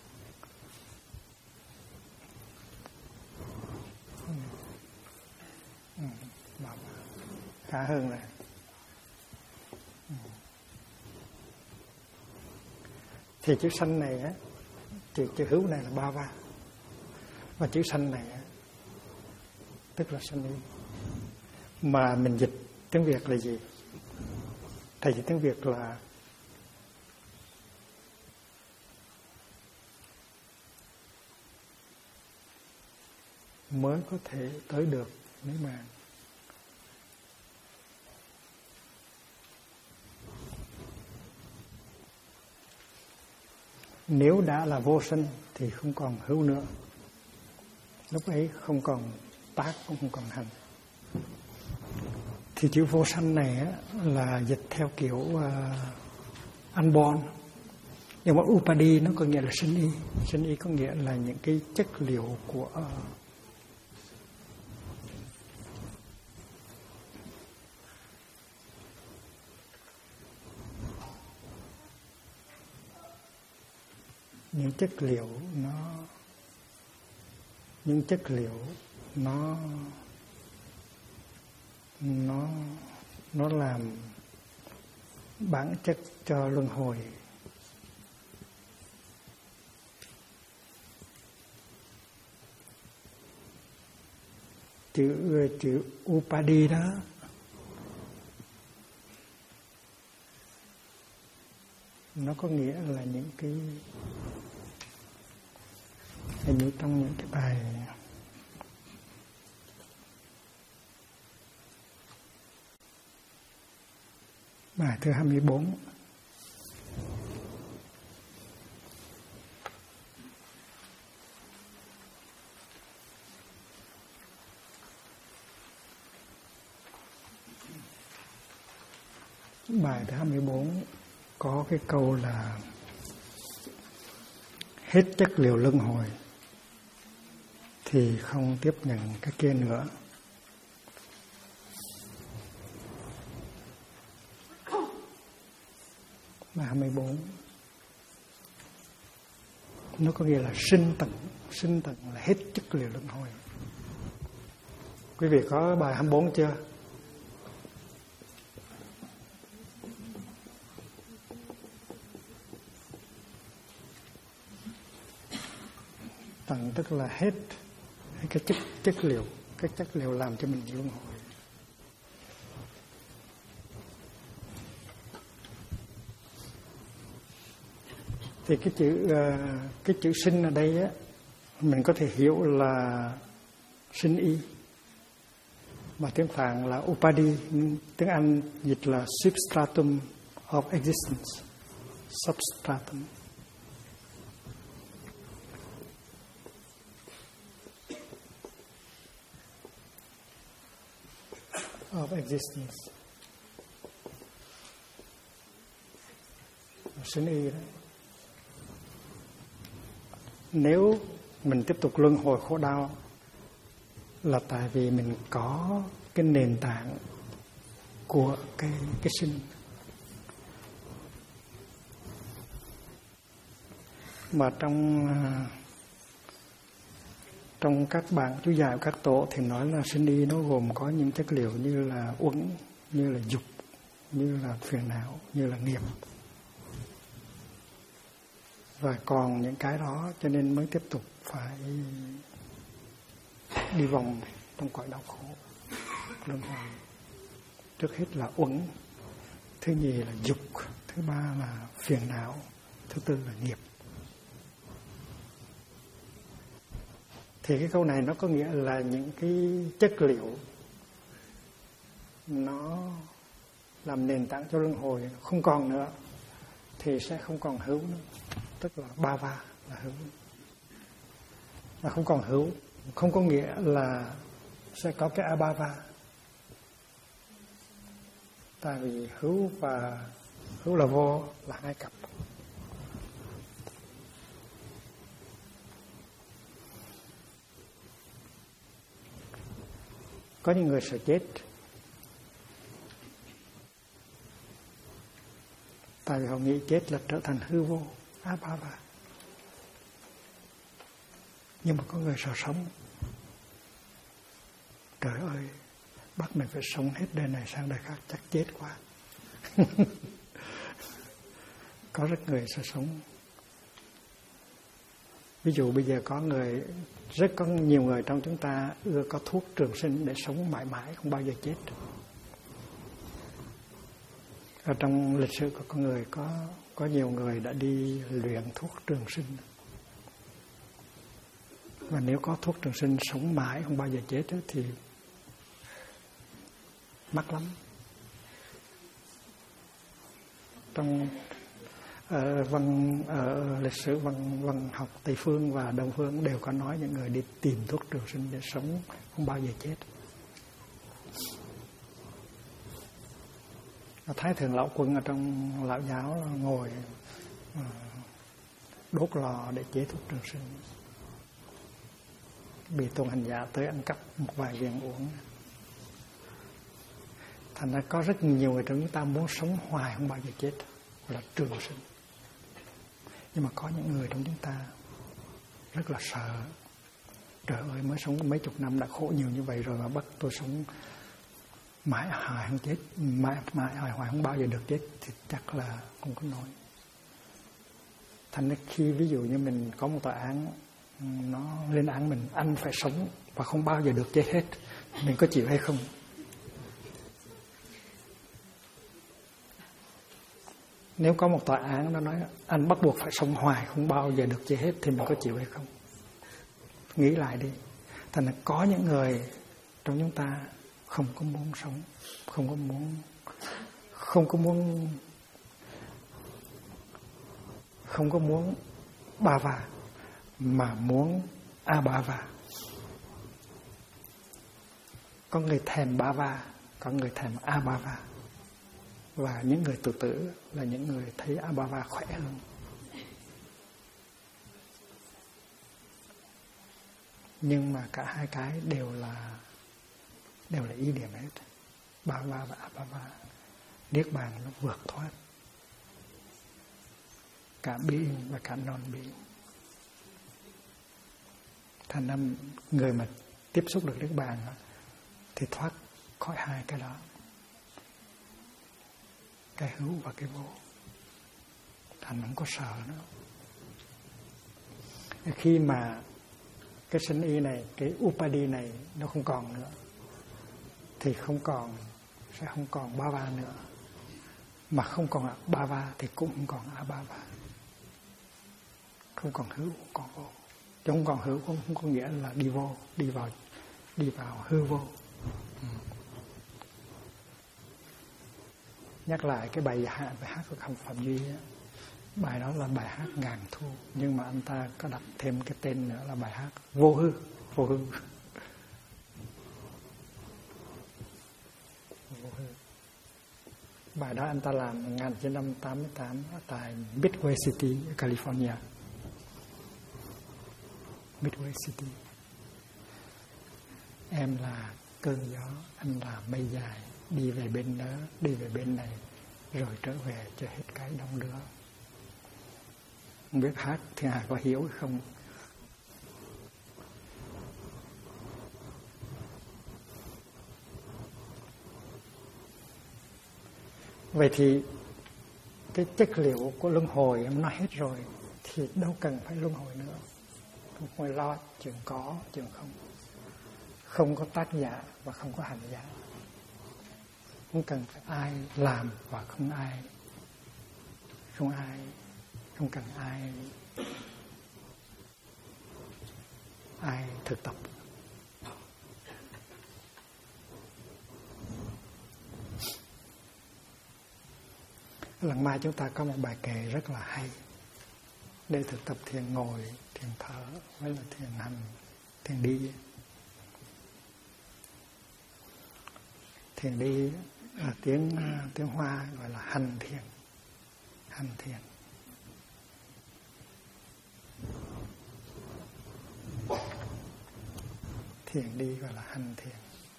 Khá hơn này. Thì chữ sanh này á, chữ hữu này là bhava. Và chữ sanh này á, tức là sanh y. Mà mình dịch tiếng Việt là gì? Thầy dịch tiếng Việt là mới có thể tới được Niết Bàn. Nếu đã là vô sinh thì không còn hữu nữa. Lúc ấy không còn tác, cũng không còn hành. Thì chữ vô sanh này á, là dịch theo kiểu unborn. Nhưng mà upadi nó có nghĩa là sinh y. Sinh y có nghĩa là những cái chất liệu của những chất liệu nó làm bản chất cho luân hồi. Chữ upadi đó nó có nghĩa là những cái, hình như trong những cái bài thứ 24. Bài thứ 24 có cái câu là hết chất liệu luân hồi thì không tiếp nhận cái kia nữa. Bài 24 nó có nghĩa là sinh tận là hết chất liệu luân hồi. Quý vị có bài 24 chưa? Tận tức là hết cái chất liệu làm cho mình luân hồi. Thì cái chữ sinh ở đây á, mình có thể hiểu là sinh y, mà tiếng Phạn là upadi, tiếng Anh dịch là substratum of existence, substratum. Of existence, sinh y đó. Nếu mình tiếp tục luân hồi khổ đau là tại vì mình có cái nền tảng của cái sinh. Mà trong các bản chú giải của các tổ thì nói là sinh y nó gồm có những chất liệu như là uẩn, như là dục, như là phiền não, như là nghiệp. Và còn những cái đó cho nên mới tiếp tục phải đi vòng trong cõi đau khổ luân hồi. Trước hết là uẩn, thứ nhì là dục, thứ ba là phiền não, thứ tư là nghiệp. Thì cái câu này nó có nghĩa là những cái chất liệu nó làm nền tảng cho luân hồi không còn nữa thì sẽ không còn hữu nữa. Tức là bhava là hữu. Mà không còn hữu không có nghĩa là sẽ có cái abhava. Tại vì hữu và hữu là vô là hai cặp. Có những người sợ chết tại vì họ nghĩ chết là trở thành hư vô, abhava. Nhưng mà có người sợ sống. Trời ơi, bắt mình phải sống hết đời này sang đời khác chắc chết quá. Có rất người sợ sống. Ví dụ bây giờ có nhiều người trong chúng ta ưa có thuốc trường sinh để sống mãi mãi không bao giờ chết. Ở trong lịch sử của con người có nhiều người đã đi luyện thuốc trường sinh. Và nếu có thuốc trường sinh sống mãi không bao giờ chết thì mắc lắm. Trong lịch sử văn học Tây phương và Đông phương đều có nói những người đi tìm thuốc trường sinh để sống không bao giờ chết. Thái Thượng Lão Quân ở trong Lão Giáo ngồi đốt lò để chế thuốc trường sinh. Bị tôn hành giả tới ăn cắp một vài viên uống. Thành ra có rất nhiều người trong chúng ta muốn sống hoài không bao giờ chết, là trường sinh. Nhưng mà có những người trong chúng ta rất là sợ. Trời ơi, mới sống mấy chục năm đã khổ nhiều như vậy rồi mà bắt tôi sống mãi hoài không chết, mãi hoài không bao giờ được chết thì chắc là không có nổi. Thành ra khi ví dụ như mình có một tòa án nó lên án mình, anh phải sống và không bao giờ được chết hết, mình có chịu hay không? Nếu có một tòa án nó nói anh bắt buộc phải sống hoài, không bao giờ được chết hết thì mình có chịu hay không? Nghĩ lại đi. Thành ra có những người trong chúng ta không có muốn sống, không có muốn ba va, mà muốn a ba va. Có người thèm ba va, có người thèm a ba va. Và những người tự tử là những người thấy a ba va khỏe hơn. Nhưng mà cả hai cái đều là ý điểm hết. Ba va và a ba va. Niết bàn nó vượt thoát cả being và cả non being. Thành ra người mà tiếp xúc được niết bàn thì thoát khỏi hai cái đó, cái hữu và cái vô. Thành không có sợ nữa. Khi mà cái sinh y này, cái upadi này nó không còn nữa thì sẽ không còn ba va nữa. Mà không còn ba va thì cũng không còn a ba va. Không còn hữu, không còn vô. Chứ không còn hữu cũng không có nghĩa là đi vô, đi vào hư vô. Nhắc lại cái bài hát của Phạm Duy á. Bài đó là bài hát ngàn thu, nhưng mà anh ta có đặt thêm cái tên nữa là bài hát vô hư. Vô hư. Bài đó anh ta làm 1988 ở tại Midway City, California. Midway City. Em là cơn gió, anh là mây dài, đi về bên đó, đi về bên này, rồi trở về cho hết cái đông đưa. Không biết hát Thiên Hà có hiểu hay không? Vậy thì cái chất liệu của luân hồi em nói hết rồi thì đâu cần phải luân hồi nữa. Không phải lo chuyện có, chuyện không. Không có tác giả và không có hành giả. Không cần phải ai làm và không cần ai thực tập. Lần mai chúng ta có một bài kệ rất là hay để thực tập thiền ngồi, thiền thở với là thiền hành, thiền đi. Thiền đi là tiếng Hoa gọi là hành thiền. Hành thiền. Thiền đi gọi là hành thiền.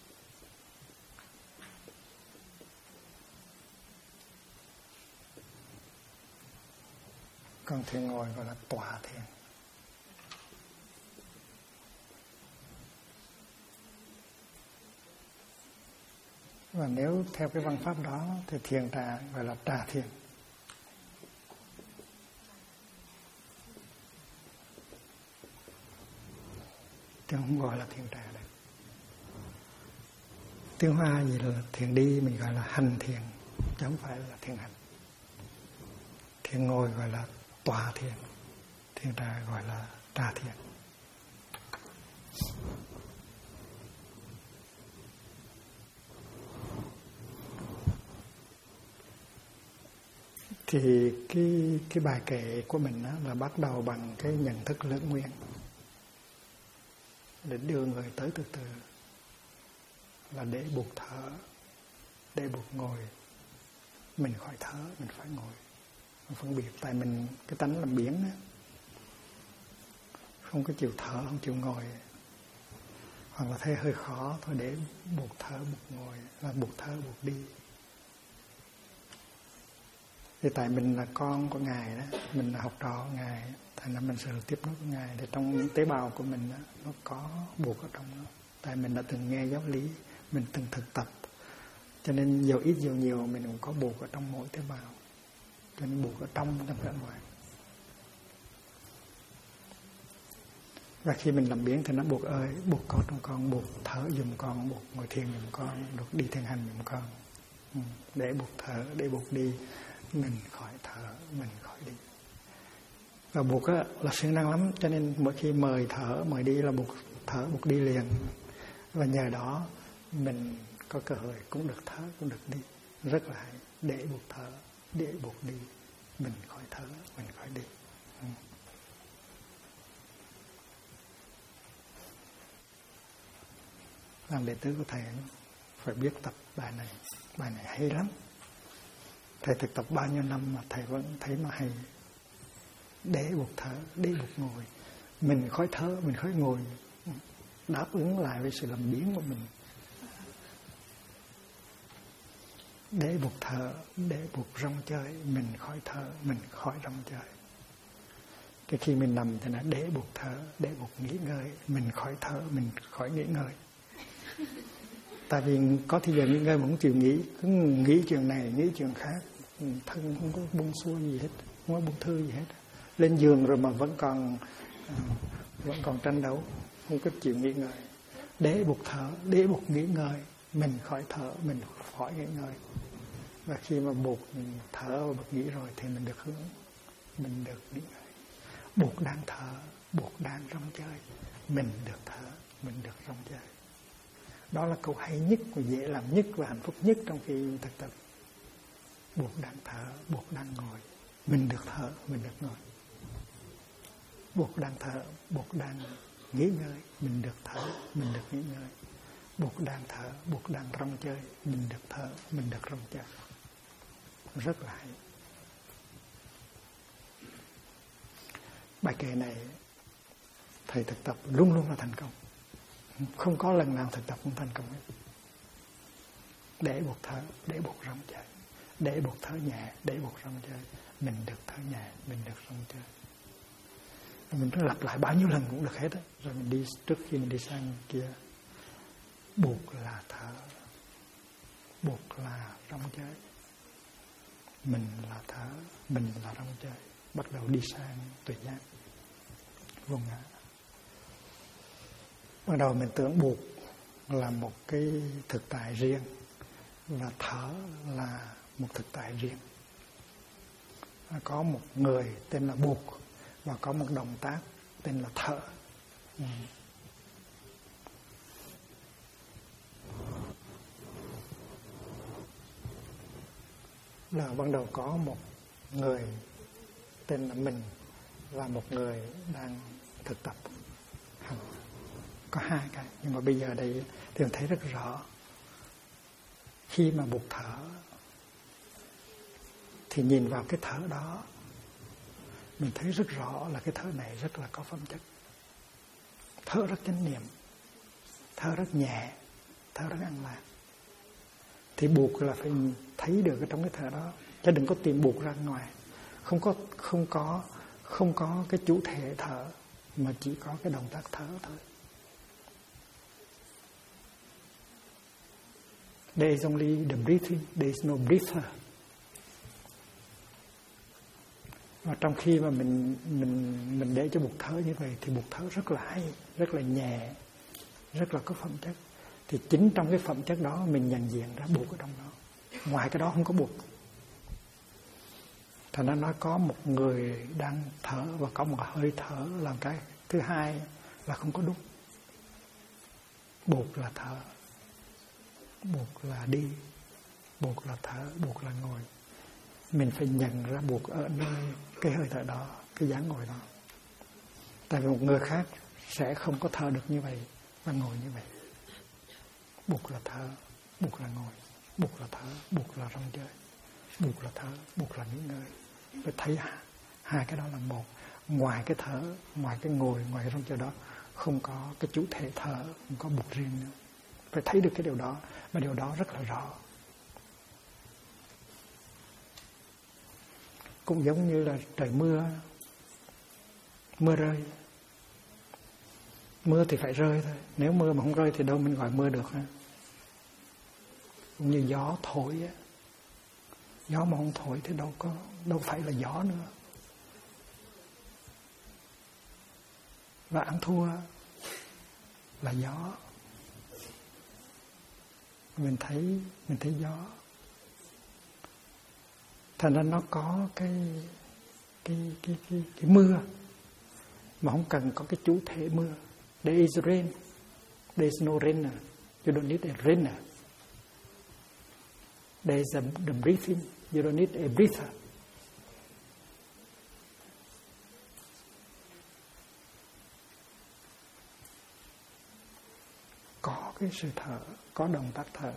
Còn thiền ngồi gọi là tọa thiền. Và nếu theo cái văn pháp đó thì thiền trà gọi là trà thiền. Chứ không gọi là thiền trà được. Tiếng Hoa gì là thiền đi mình gọi là hành thiền, chứ không phải là thiền hành. Thiền ngồi gọi là tọa thiền, thiền trà gọi là trà thiền. Thì cái bài kệ của mình đó là bắt đầu bằng cái nhận thức lưỡng nguyên để đưa người tới từ từ, là để buộc thở, để buộc ngồi. Mình khỏi thở, mình phải ngồi. Mình phân biệt, tại mình cái tánh làm biến đó, không có chịu thở, không chịu ngồi, hoặc là thấy hơi khó thôi để buộc thở buộc ngồi, là buộc thở buộc đi. Thì tại mình là con của Ngài đó, mình là học trò của Ngài, thành ra mình sẽ được tiếp nối của Ngài. Để trong những tế bào của mình đó, nó có buộc ở trong đó. Tại mình đã từng nghe giáo lý, mình từng thực tập, cho nên dù ít dù nhiều mình cũng có buộc ở trong mỗi tế bào. Cho nên buộc ở trong ở ngoài. Và khi mình làm biến thì nó buộc ơi, buộc con trong con, buộc thở giùm con, buộc ngồi thiền giùm con, buộc đi thiền hành giùm con. Để buộc thở, để buộc đi, mình khỏi thở, mình khỏi đi. Và buộc á, là siêng năng lắm, cho nên mỗi khi mời thở, mời đi là buộc thở, buộc đi liền. Và nhờ đó mình có cơ hội cũng được thở, cũng được đi. Rất là hay, để buộc thở, để buộc đi, mình khỏi thở, mình khỏi đi. Làm đệ tử của Thầy phải biết tập bài này hay lắm. Thầy thực tập bao nhiêu năm mà Thầy vẫn thấy nó hay. Để buộc thở, để buộc ngồi, mình khỏi thở, mình khỏi ngồi, đáp ứng lại với sự làm biến của mình. Để buộc thở, để buộc rong chơi, mình khỏi thở, mình khỏi rong chơi. Cái khi mình nằm thì là để buộc thở, để buộc nghỉ ngơi, mình khỏi thở, mình khỏi nghỉ ngơi. Tại vì có thì giờ nghỉ ngơi mà không chịu nghỉ, cứ nghĩ chuyện này, nghĩ chuyện khác, thân không có buông xuôi gì hết, không có buông thư gì hết. Lên giường rồi mà vẫn còn tranh đấu, không có chịu nghỉ ngơi. Để buộc thở, để buộc nghỉ ngơi, mình khỏi thở, mình khỏi nghỉ ngơi. Và khi mà buộc thở và buộc nghỉ rồi thì mình được hướng, mình được nghỉ ngơi. Buộc đang thở, buộc đang rong chơi, mình được thở, mình được rong chơi. Đó là câu hay nhất và dễ làm nhất và hạnh phúc nhất trong khi thực tập. Buộc đang thở, buộc đang ngồi, mình được thở, mình được ngồi. Buộc đang thở, buộc đang nghỉ ngơi, mình được thở, mình được nghỉ ngơi. Buộc đang thở, buộc đang rong chơi, mình được thở, mình được rong chơi. Rất là hay. Bài kệ này Thầy thực tập luôn luôn là thành công. Không có lần nào thực tập không thành công hết. Để buộc thở, để buộc rong chơi, để buộc thở nhẹ, để buộc rong chơi, mình được thở nhẹ, mình được rong chơi. Mình cứ lặp lại bao nhiêu lần cũng được hết á. Rồi mình đi, trước khi mình đi sang kia, buộc là thở, buộc là rong chơi, mình là thở, mình là rong chơi. Bắt đầu đi sang tuệ giác, vô ngã. Bắt đầu mình tưởng buộc là một cái thực tại riêng và thở là một thực tại riêng. Có một người tên là buộc và có một động tác tên là thở. Là ban đầu có một người tên là mình và một người đang thực tập hành. Có hai cái, nhưng mà bây giờ đây thì mình thấy rất rõ. Khi mà buộc thở thì nhìn vào cái thở đó, mình thấy rất rõ là cái thở này rất là có phẩm chất. Thở rất chánh niệm, thở rất nhẹ, thở rất an lạc. Thì buộc là phải thấy được ở trong cái thở đó, chứ đừng có tìm buộc ra ngoài. Không có cái chủ thể thở, mà chỉ có cái động tác thở thôi. There is only the breathing, there is no breather. Và trong khi mà mình để cho buộc thở như vậy thì buộc thở rất là hay, rất là nhẹ, rất là có phẩm chất. Thì chính trong cái phẩm chất đó mình nhận diện ra buộc ở trong đó. Ngoài cái đó không có buộc. Thành ra nói có một người đang thở và có một hơi thở là cái thứ hai là không có đúng. Buộc là thở, buộc là đi, buộc là thở, buộc là ngồi. Mình phải nhận ra buộc ở nơi cái hơi thở đó, cái dáng ngồi đó. Tại vì một người khác sẽ không có thở được như vậy và ngồi như vậy. Buộc là thở, buộc là ngồi, buộc là thở, buộc là rong chơi, buộc là thở, buộc là nghỉ ngơi. Phải thấy hai cái đó là một. ngoài cái thở, ngoài cái ngồi, ngoài cái rong chơi đó, không có cái chủ thể thở, không có buộc riêng nữa. Phải thấy được cái điều đó, mà điều đó rất là rõ. Cũng giống như là trời mưa, mưa rơi. Mưa thì phải rơi thôi. Nếu mưa mà không rơi thì đâu mình gọi mưa được ha. Cũng như gió thổi á. Gió mà không thổi thì đâu phải là gió nữa. Và ăn thua là gió. Mình thấy gió. Thành ra nó có cái mưa mà không cần có cái chủ thể mưa. There is rain. There is no rainer. You don't need a rainer. There is the breathing. You don't need a breather. Có cái sự thở, có động tác thở.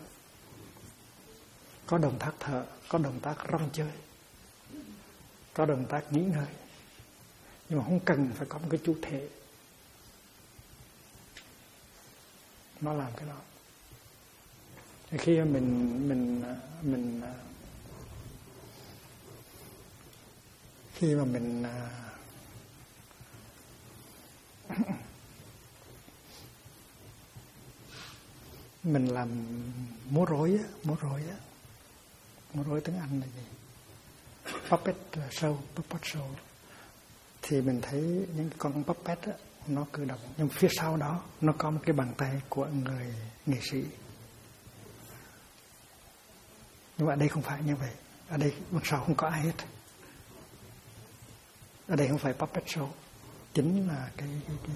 Có động tác thở, có động tác rong chơi, có động tác nghỉ ngơi. Nhưng mà không cần phải có một cái chủ thể. Nó làm cái đó. Khi khi mà mình làm múa rối tiếng Anh là gì? Puppet show. Thì mình thấy những con puppet á, nó cử động, nhưng phía sau đó nó có một cái bàn tay của người nghệ sĩ. Nhưng mà ở đây không phải như vậy. Ở đây đằng sau không có ai hết. Ở đây không phải puppet show. Chính là cái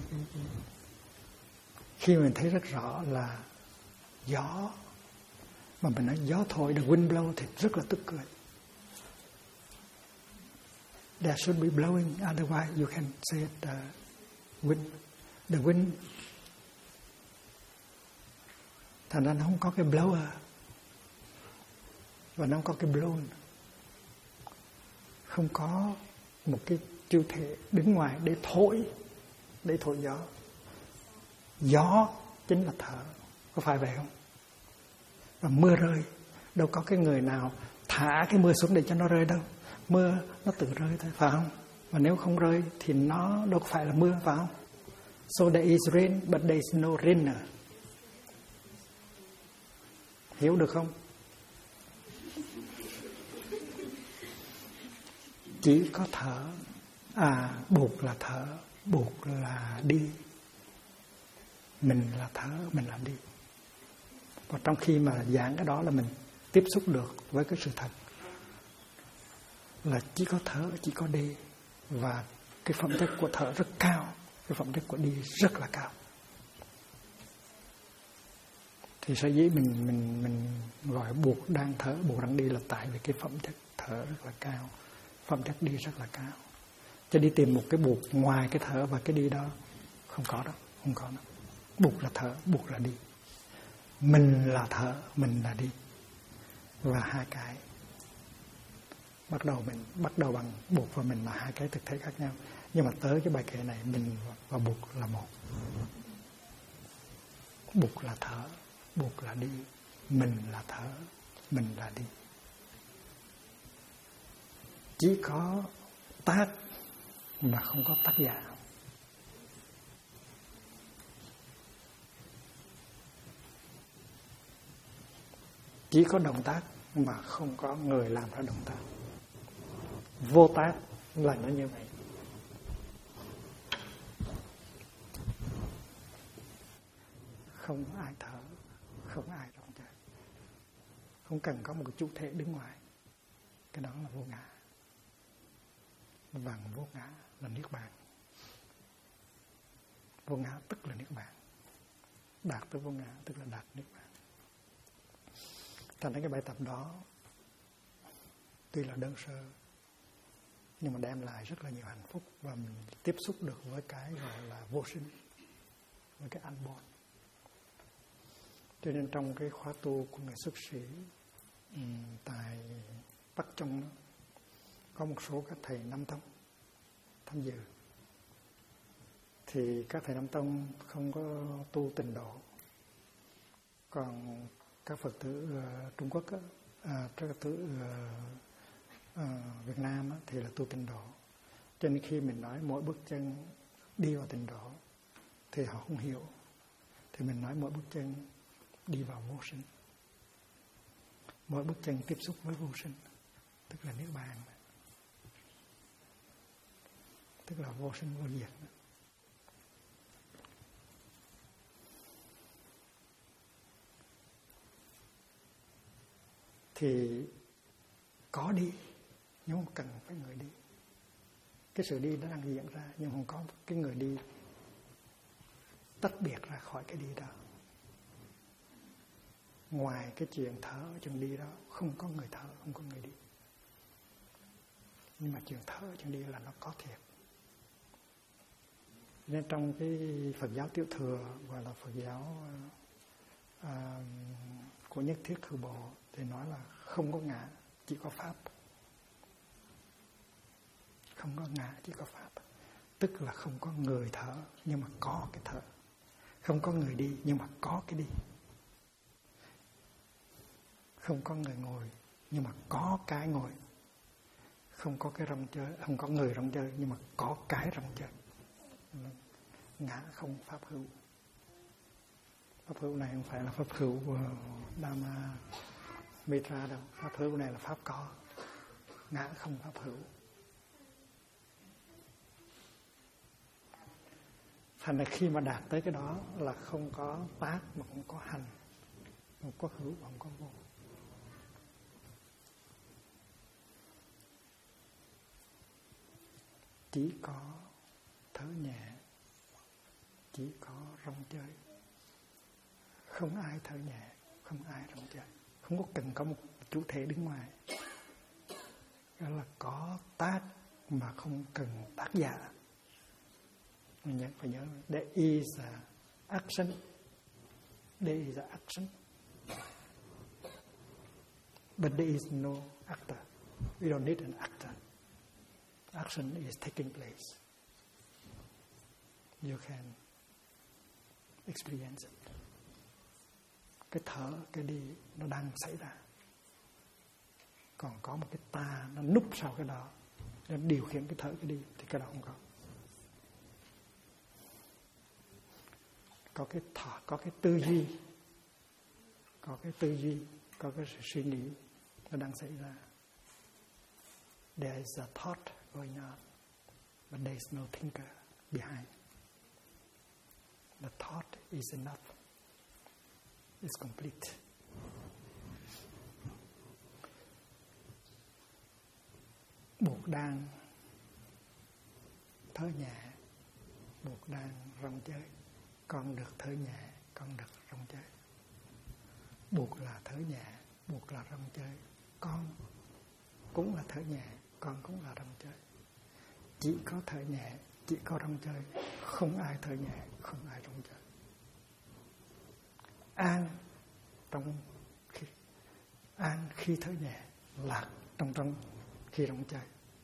khi mình thấy rất rõ là gió, mà mình nói gió thổi, the wind blow thì rất là tức cười. There should be blowing, otherwise you can say it, the wind. Thành ra nó không có cái blower và nó không có cái blown. Không có một cái chủ thể đứng ngoài để thổi gió. Gió chính là thở, có phải vậy không? Và mưa rơi, đâu có cái người nào thả cái mưa xuống để cho nó rơi đâu. Mưa nó tự rơi thôi, phải không? Mà nếu không rơi thì nó đâu phải là mưa, phải không? So there is rain, but there is no rainer. Hiểu được không? Chỉ có thở. Buộc là thở, buộc là đi. Mình là thở, mình là đi. Và trong khi mà giảng cái đó là mình tiếp xúc được với cái sự thật là chỉ có thở, chỉ có đi. Và cái phẩm chất của thở rất cao, cái phẩm chất của đi rất là cao. Thì sở dĩ mình gọi buộc đang thở, buộc đang đi là tại vì cái phẩm chất thở rất là cao, phẩm chất đi rất là cao. Chứ đi tìm một cái buộc ngoài cái thở và cái đi đó không có đâu, không có đâu. Buộc là thở, buộc là đi. Mình là thở, mình là đi. Và hai cái bắt đầu bằng buộc và mình là hai cái thực thể khác nhau. Nhưng mà tới cái bài kệ này, mình và buộc là một. Buộc là thở, buộc là đi. Mình là thở, mình là đi. Chỉ có tác mà không có tác giả. Chỉ có động tác mà không có người làm ra động tác. Vô tác là nó như vậy. Không ai thở, không ai rong chơi. Không cần có một cái chủ thể đứng ngoài. Cái đó là vô ngã. Và vô ngã là niết bàn. Vô ngã tức là niết bàn. Đạt tới vô ngã tức là đạt niết bàn. Thành ra cái bài tập đó tuy là đơn sơ nhưng mà đem lại rất là nhiều hạnh phúc, và mình tiếp xúc được với cái gọi là vô sinh, với cái unborn. Cho nên trong cái khóa tu của người xuất sĩ tại Bắc Trong đó, có một số các thầy Nam Tông tham dự. thì các thầy Nam Tông không có tu tịnh độ, còn các Phật tử Trung Quốc các Phật tử Việt Nam thì là tu tịnh độ. Cho nên khi mình nói mỗi bước chân đi vào tịnh độ thì họ không hiểu, thì mình nói mỗi bước chân đi vào vô sinh, mỗi bước chân tiếp xúc với vô sinh, tức là niết bàn, tức là vô sinh vô diệt. Thì có đi nhưng không cần phải người đi. Cái sự đi nó đang diễn ra nhưng không có cái người đi tách biệt ra khỏi cái đi đó. Ngoài cái chuyện thở ở chân đi đó, không có người thở, không có người đi. Nhưng mà chuyện thở ở chân đi là nó có thiệt. Nên trong cái Phật giáo Tiểu Thừa gọi là Phật giáo của Nhất Thiết Khử Bộ thì nói là không có ngã, chỉ có pháp. Không có ngã, chỉ có pháp. Tức là không có người thở nhưng mà có cái thở. Không có người đi nhưng mà có cái đi. Không có người ngồi nhưng mà có cái ngồi. Không có cái rong chơi, không có người rong chơi nhưng mà có cái rong chơi. Ngã không pháp hữu. Pháp hữu này không phải là pháp hữu của Dhamma Mitra đâu. Pháp hữu này là pháp có. Ngã không pháp hữu. Thành ra khi mà đạt tới cái đó là không có tác mà không có hành, không có hữu mà không có vô. Chỉ có thở nhẹ, chỉ có rong chơi. Không ai thở nhẹ, không ai rong chơi. Không có cần có một chủ thể đứng ngoài. Đó là có tác mà không cần tác giả. Mình phải nhớ there is a action, there is a action, but there is no actor. We don't need an actor. Action is taking place. You can experience it. Cái thở, cái đi nó đang xảy ra. Còn có một cái ta nó núp sau cái đó để điều khiển cái thở, cái đi thì cái đó không có. Có cái thought, có cái tư duy, có cái tư duy, có cái sự suy nghĩ nó đang xảy ra. There is a thought going on, but there is no thinker behind. The thought is enough. It's complete. Buộc đang thở nhẹ, buộc đang rong chơi. Con được thở nhẹ, con được rong chơi. Buộc là thở nhẹ, buộc là rong chơi. Con cũng là thở nhẹ, con cũng là rong chơi. Chỉ có thở nhẹ, chỉ có rong chơi. Không ai thở nhẹ, không ai rong chơi. An khi thở nhẹ, lạc trong khi rong chơi.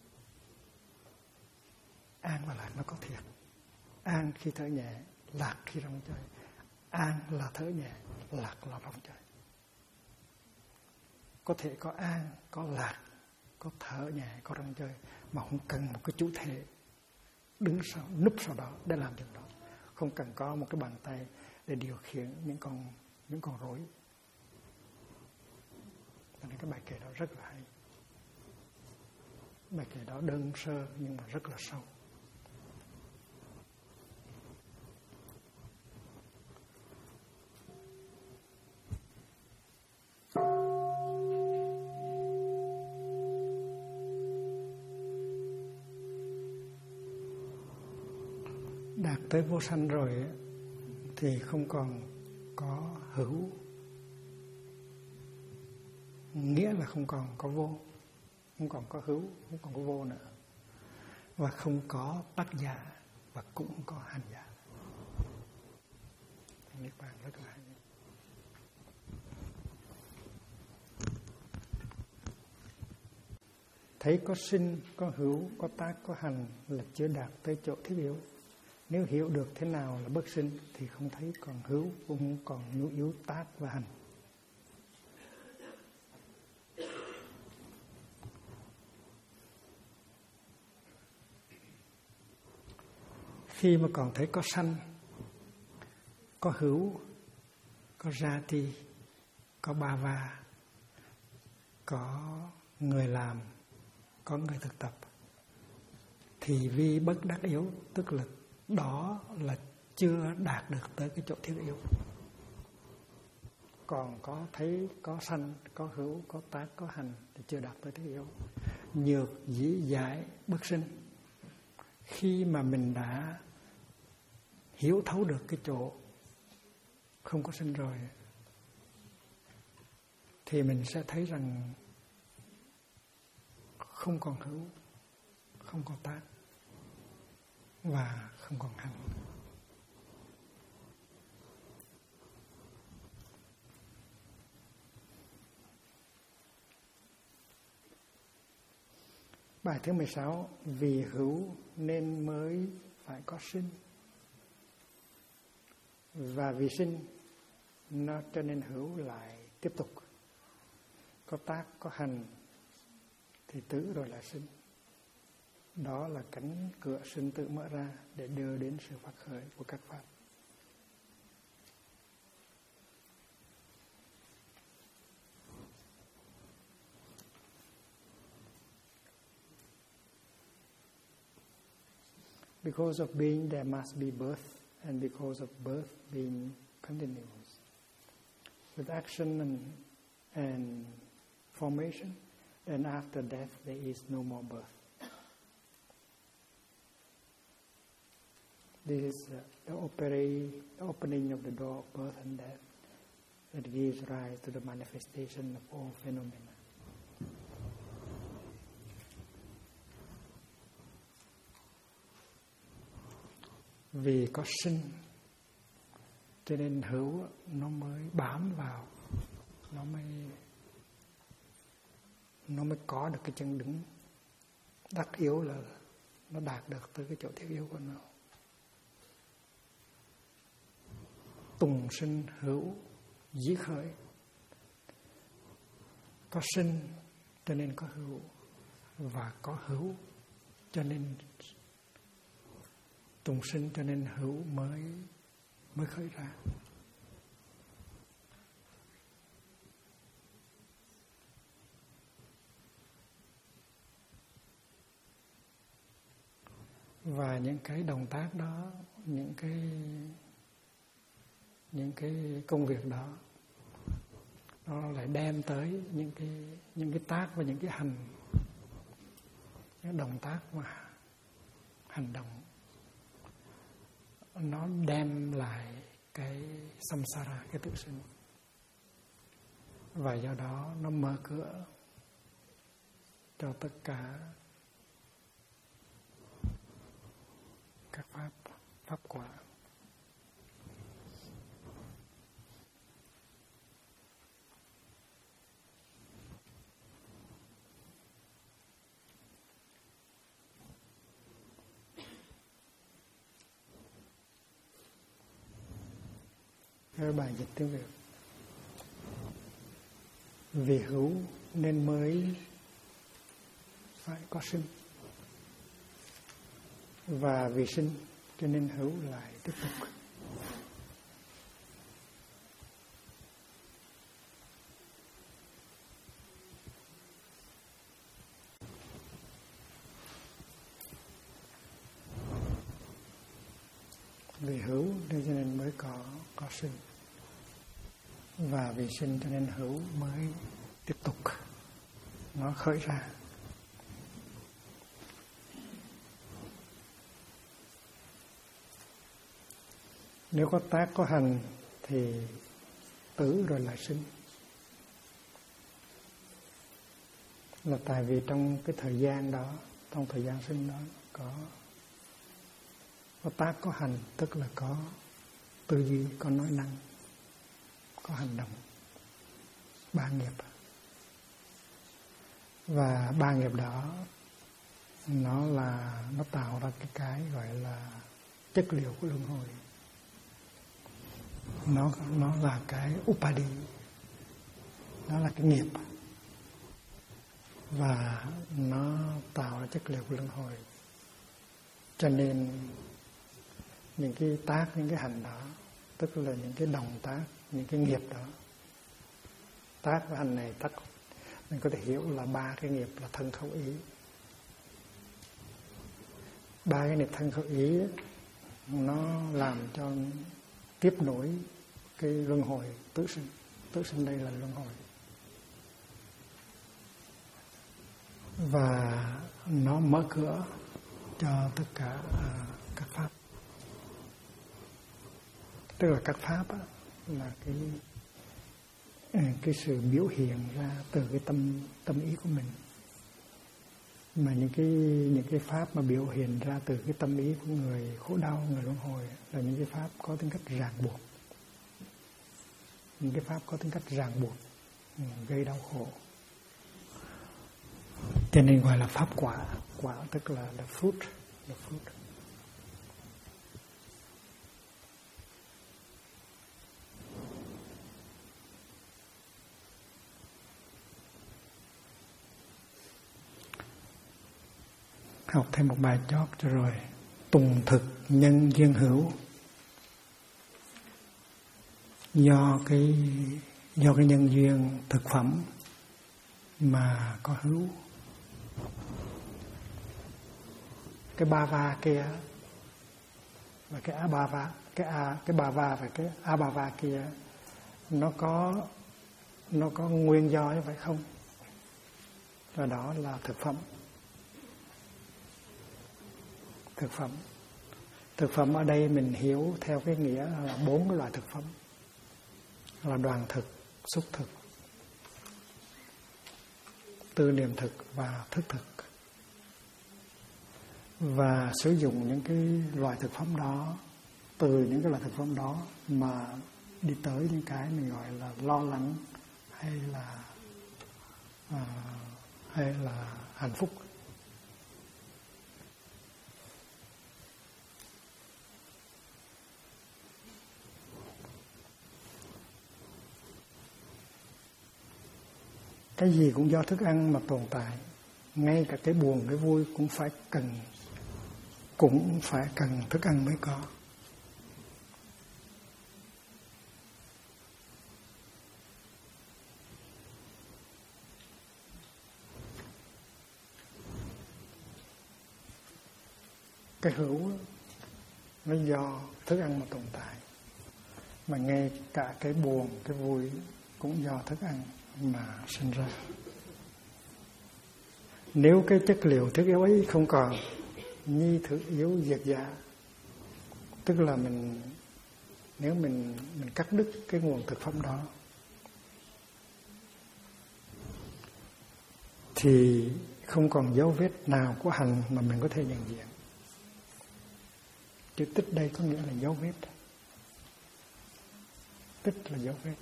An và lạc nó có thiệt. An khi thở nhẹ, lạc khi rong chơi. An là thở nhẹ, lạc là rong chơi. Có thể có an, có lạc, có thở nhẹ, có rong chơi, mà không cần một cái chủ thể đứng sau, núp sau đó để làm điều đó. Không cần có một cái bàn tay để điều khiển những con rối. Cho nên cái bài kệ đó rất là hay. Bài kệ đó đơn sơ nhưng mà rất là sâu. Đạt tới vô sanh rồi thì không còn có hữu, nghĩa là không còn có vô, không còn có hữu, không còn có vô nữa, và không có tác giả và cũng không có hành giả. Niết bàn rất là hay. Thấy có sinh, có hữu, có tác, có hành là chưa đạt tới chỗ thiết yếu. Nếu hiểu được thế nào là bất sinh thì không thấy còn hữu, cũng không còn nhu yếu tác và hành. Khi mà còn thấy có sanh, có hữu, có rati, có bhava, có người làm, có người thực tập, thì vi bất đắc yếu, tức là đó là chưa đạt được tới cái chỗ thiết yếu. Còn có thấy có sanh, có hữu, có tác, có hành thì chưa đạt tới thiết yếu. Nhược dĩ giải bất sinh. Khi mà mình đã hiểu thấu được cái chỗ không có sinh rồi, thì mình sẽ thấy rằng không còn hữu, không còn tác và không còn hành. Bài thứ 16, vì hữu nên mới phải có sinh, và vì sinh nó cho nên hữu lại tiếp tục. Có tác, có hành thì tử rồi là sinh. Đó là cánh cửa sinh tử mở ra để đưa đến sự phát khởi của các pháp. Because of being there must be birth, and because of birth being continuous. With action and formation, then after death there is no more birth. This is the opening of the door of birth and death that gives rise to the manifestation of all phenomena. Vì có sinh cho nên hữu nó mới bám vào, nó mới có được cái chân đứng. Đắc yếu là nó đạt được tới cái chỗ thiết yếu của nó. Tùng sinh hữu dĩ khởi. Có sinh cho nên có hữu, và có hữu cho nên tùng sinh, cho nên hữu mới khởi ra. Và những cái động tác đó, những cái công việc đó, nó lại đem tới những cái tác và những cái hành, những động tác và hành động, nó đem lại cái samsara, cái tự sinh, và do đó nó mở cửa cho tất cả các pháp quả. Theo bài dịch tiếng Việt, vì hữu nên mới phải có sinh, và vì sinh cho nên hữu lại tiếp tục. Vì hữu cho nên mới có sinh, và vì sinh cho nên hữu mới tiếp tục, nó khởi ra. Nếu có tác có hành thì tử rồi lại sinh. Là tại vì trong cái thời gian đó, trong thời gian sinh đó có tác có hành, tức là có tư duy, có nói năng, có hành động, ba nghiệp. Và ba nghiệp đó nó tạo ra cái gọi là chất liệu của luân hồi. Nó là cái upadi, nó là cái nghiệp, và nó tạo ra chất liệu của luân hồi. Cho nên những cái tác, những cái hành đó, tức là những cái động tác, những cái nghiệp đó, tác và hành này tác, mình có thể hiểu là ba cái nghiệp là thân khẩu ý. Ba cái nghiệp thân khẩu ý nó làm cho tiếp nối cái luân hồi tứ sinh. Tứ sinh đây là luân hồi, và nó mở cửa cho tất cả các pháp. Tức là các pháp là cái sự biểu hiện ra từ cái tâm ý của mình. Mà những cái pháp mà biểu hiện ra từ cái tâm ý của người khổ đau, người luân hồi là những cái pháp có tính cách ràng buộc. Những cái pháp có tính cách ràng buộc, gây đau khổ. Cho nên gọi là pháp quả. Quả tức là fruit. Học thêm một bài chót cho rồi. Tùng thực nhân duyên hữu. Do cái nhân duyên thực phẩm mà có hữu. Cái ba va kia và cái a ba va, cái ba va và cái a ba va kia nó có nguyên do như vậy không? Và đó là thực phẩm. Thực phẩm ở đây mình hiểu theo cái nghĩa là 4 cái loại thực phẩm, là đoàn thực, xúc thực, tư niệm thực và thức thực. Và sử dụng những cái loại thực phẩm đó, từ những cái loại thực phẩm đó mà đi tới những cái mình gọi là lo lắng hay là hạnh phúc. Cái gì cũng do thức ăn mà tồn tại. Ngay cả cái buồn, cái vui cũng phải cần thức ăn mới có. Cái hữu nó do thức ăn mà tồn tại. Mà ngay cả cái buồn, cái vui cũng do thức ăn mà sinh ra. Nếu cái chất liệu thiết yếu ấy không còn, nhi thực yếu diệt giả, tức là nếu mình cắt đứt cái nguồn thực phẩm đó thì không còn dấu vết nào của hành mà mình có thể nhận diện. Chữ tích đây có nghĩa là dấu vết. Tích là dấu vết.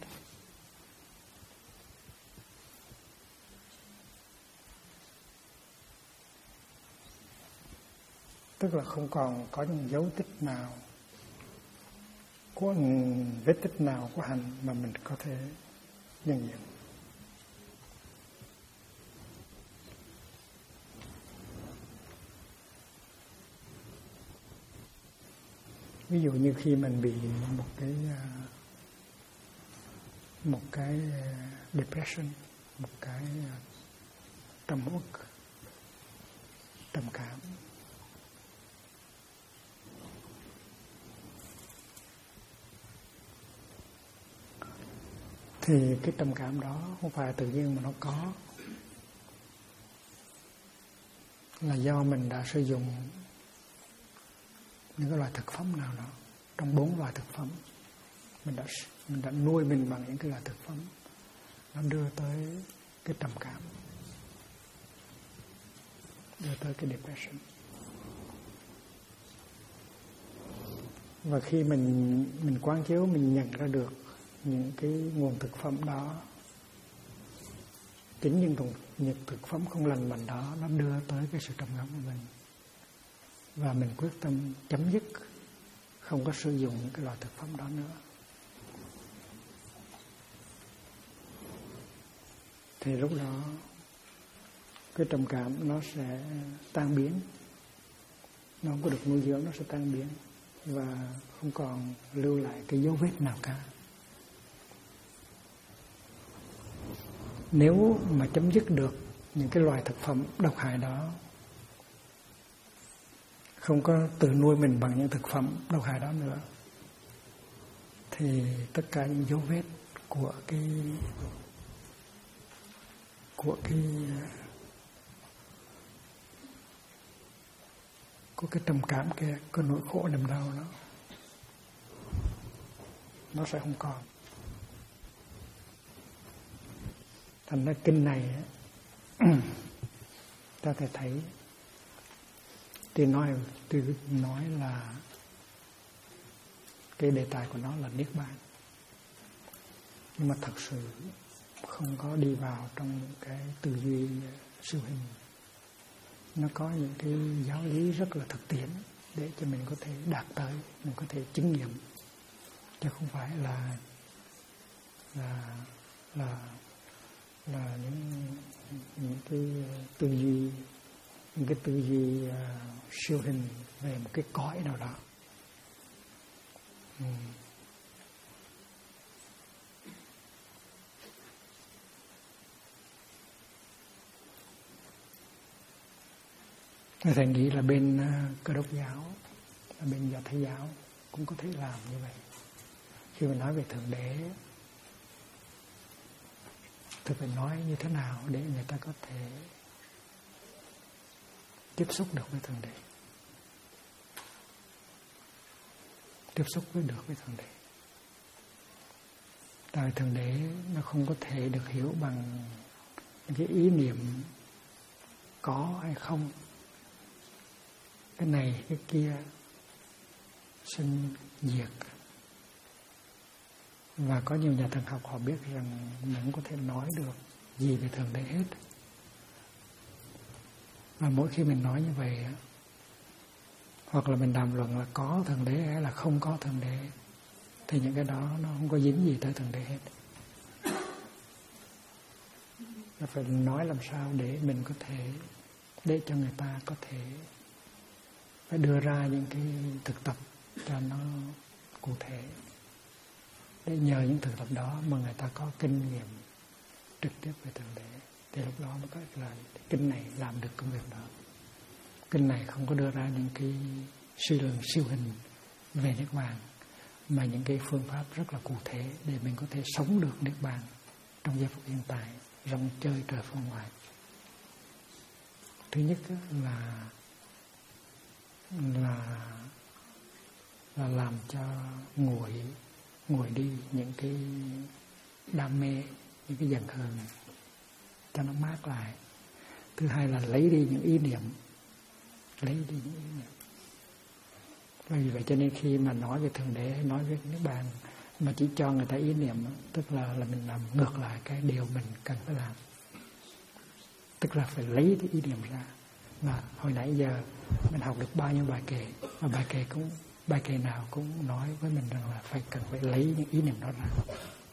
Tức là không còn có những dấu tích nào, có vết tích nào của hành mà mình có thể nhận diện. Ví dụ như khi mình bị một cái depression, một cái trầm uất, trầm cảm, thì cái trầm cảm đó không phải tự nhiên mà nó có, là do mình đã sử dụng những cái loại thực phẩm nào đó. Trong 4 loại thực phẩm mình đã nuôi mình bằng những cái loại thực phẩm, nó đưa tới cái trầm cảm, đưa tới cái depression. Và khi mình quán chiếu, mình nhận ra được những cái nguồn thực phẩm đó, chính những thực phẩm không lành mạnh đó, nó đưa tới cái sự trầm cảm của mình, và mình quyết tâm chấm dứt không có sử dụng những cái loại thực phẩm đó nữa, thì lúc đó cái trầm cảm nó sẽ tan biến, nó không có được nuôi dưỡng, nó sẽ tan biến và không còn lưu lại cái dấu vết nào cả. Nếu mà chấm dứt được những cái loài thực phẩm độc hại đó, không có tự nuôi mình bằng những thực phẩm độc hại đó nữa, thì tất cả những dấu vết của cái trầm cảm kia, cái nỗi khổ niềm đau đó, nó sẽ không còn. Thành ra kinh này ta thể thấy tôi nói là cái đề tài của nó là niết bàn, nhưng mà thật sự không có đi vào trong cái tư duy siêu hình. Nó có những cái giáo lý rất là thực tiễn để cho mình có thể đạt tới, mình có thể chứng nghiệm, chứ không phải là những cái tư duy, những cái tư duy siêu hình về một cái cõi nào đó. Thầy nghĩ là bên Cơ Đốc giáo, bên Do Thái giáo cũng có thể làm như vậy. Khi mà nói về Thượng Đế, thì phải nói như thế nào để người ta có thể tiếp xúc được với Thượng Đế, tiếp xúc được với Thượng Đế. Tại Thượng Đế nó không có thể được hiểu bằng những cái ý niệm có hay không, cái này cái kia, sinh diệt. Và có nhiều nhà thần học họ biết rằng mình không có thể nói được gì về Thượng Đế hết. Và mỗi khi mình nói như vậy, hoặc là mình đàm luận là có Thượng Đế hay là không có Thượng Đế, thì những cái đó nó không có dính gì tới Thượng Đế hết. Nó phải nói làm sao để mình có thể, để cho người ta có thể phải đưa ra những cái thực tập cho nó cụ thể, để nhờ những thực tập đó mà người ta có kinh nghiệm trực tiếp về Thượng Đế, thì lúc đó mới có là kinh này làm được công việc đó. Kinh này không có đưa ra những cái suy luận siêu hình về Niết Bàn, mà những cái phương pháp rất là cụ thể để mình có thể sống được Niết Bàn trong giây phút hiện tại, rong chơi trời phương ngoại. Thứ nhất là làm cho nguội đi những cái đam mê, những cái giận hờn, cho nó mát lại. Thứ hai là lấy đi những ý niệm, Vì vậy cho nên khi mà nói về Thượng Đế, nói về Niết Bàn mà chỉ cho người ta ý niệm, tức là mình làm ngược lại cái điều mình cần phải làm. Tức là phải lấy cái ý niệm ra. Mà hồi nãy giờ mình học được bao nhiêu bài kệ, và bài kệ nào cũng nói với mình rằng là cần phải lấy những ý niệm đó ra.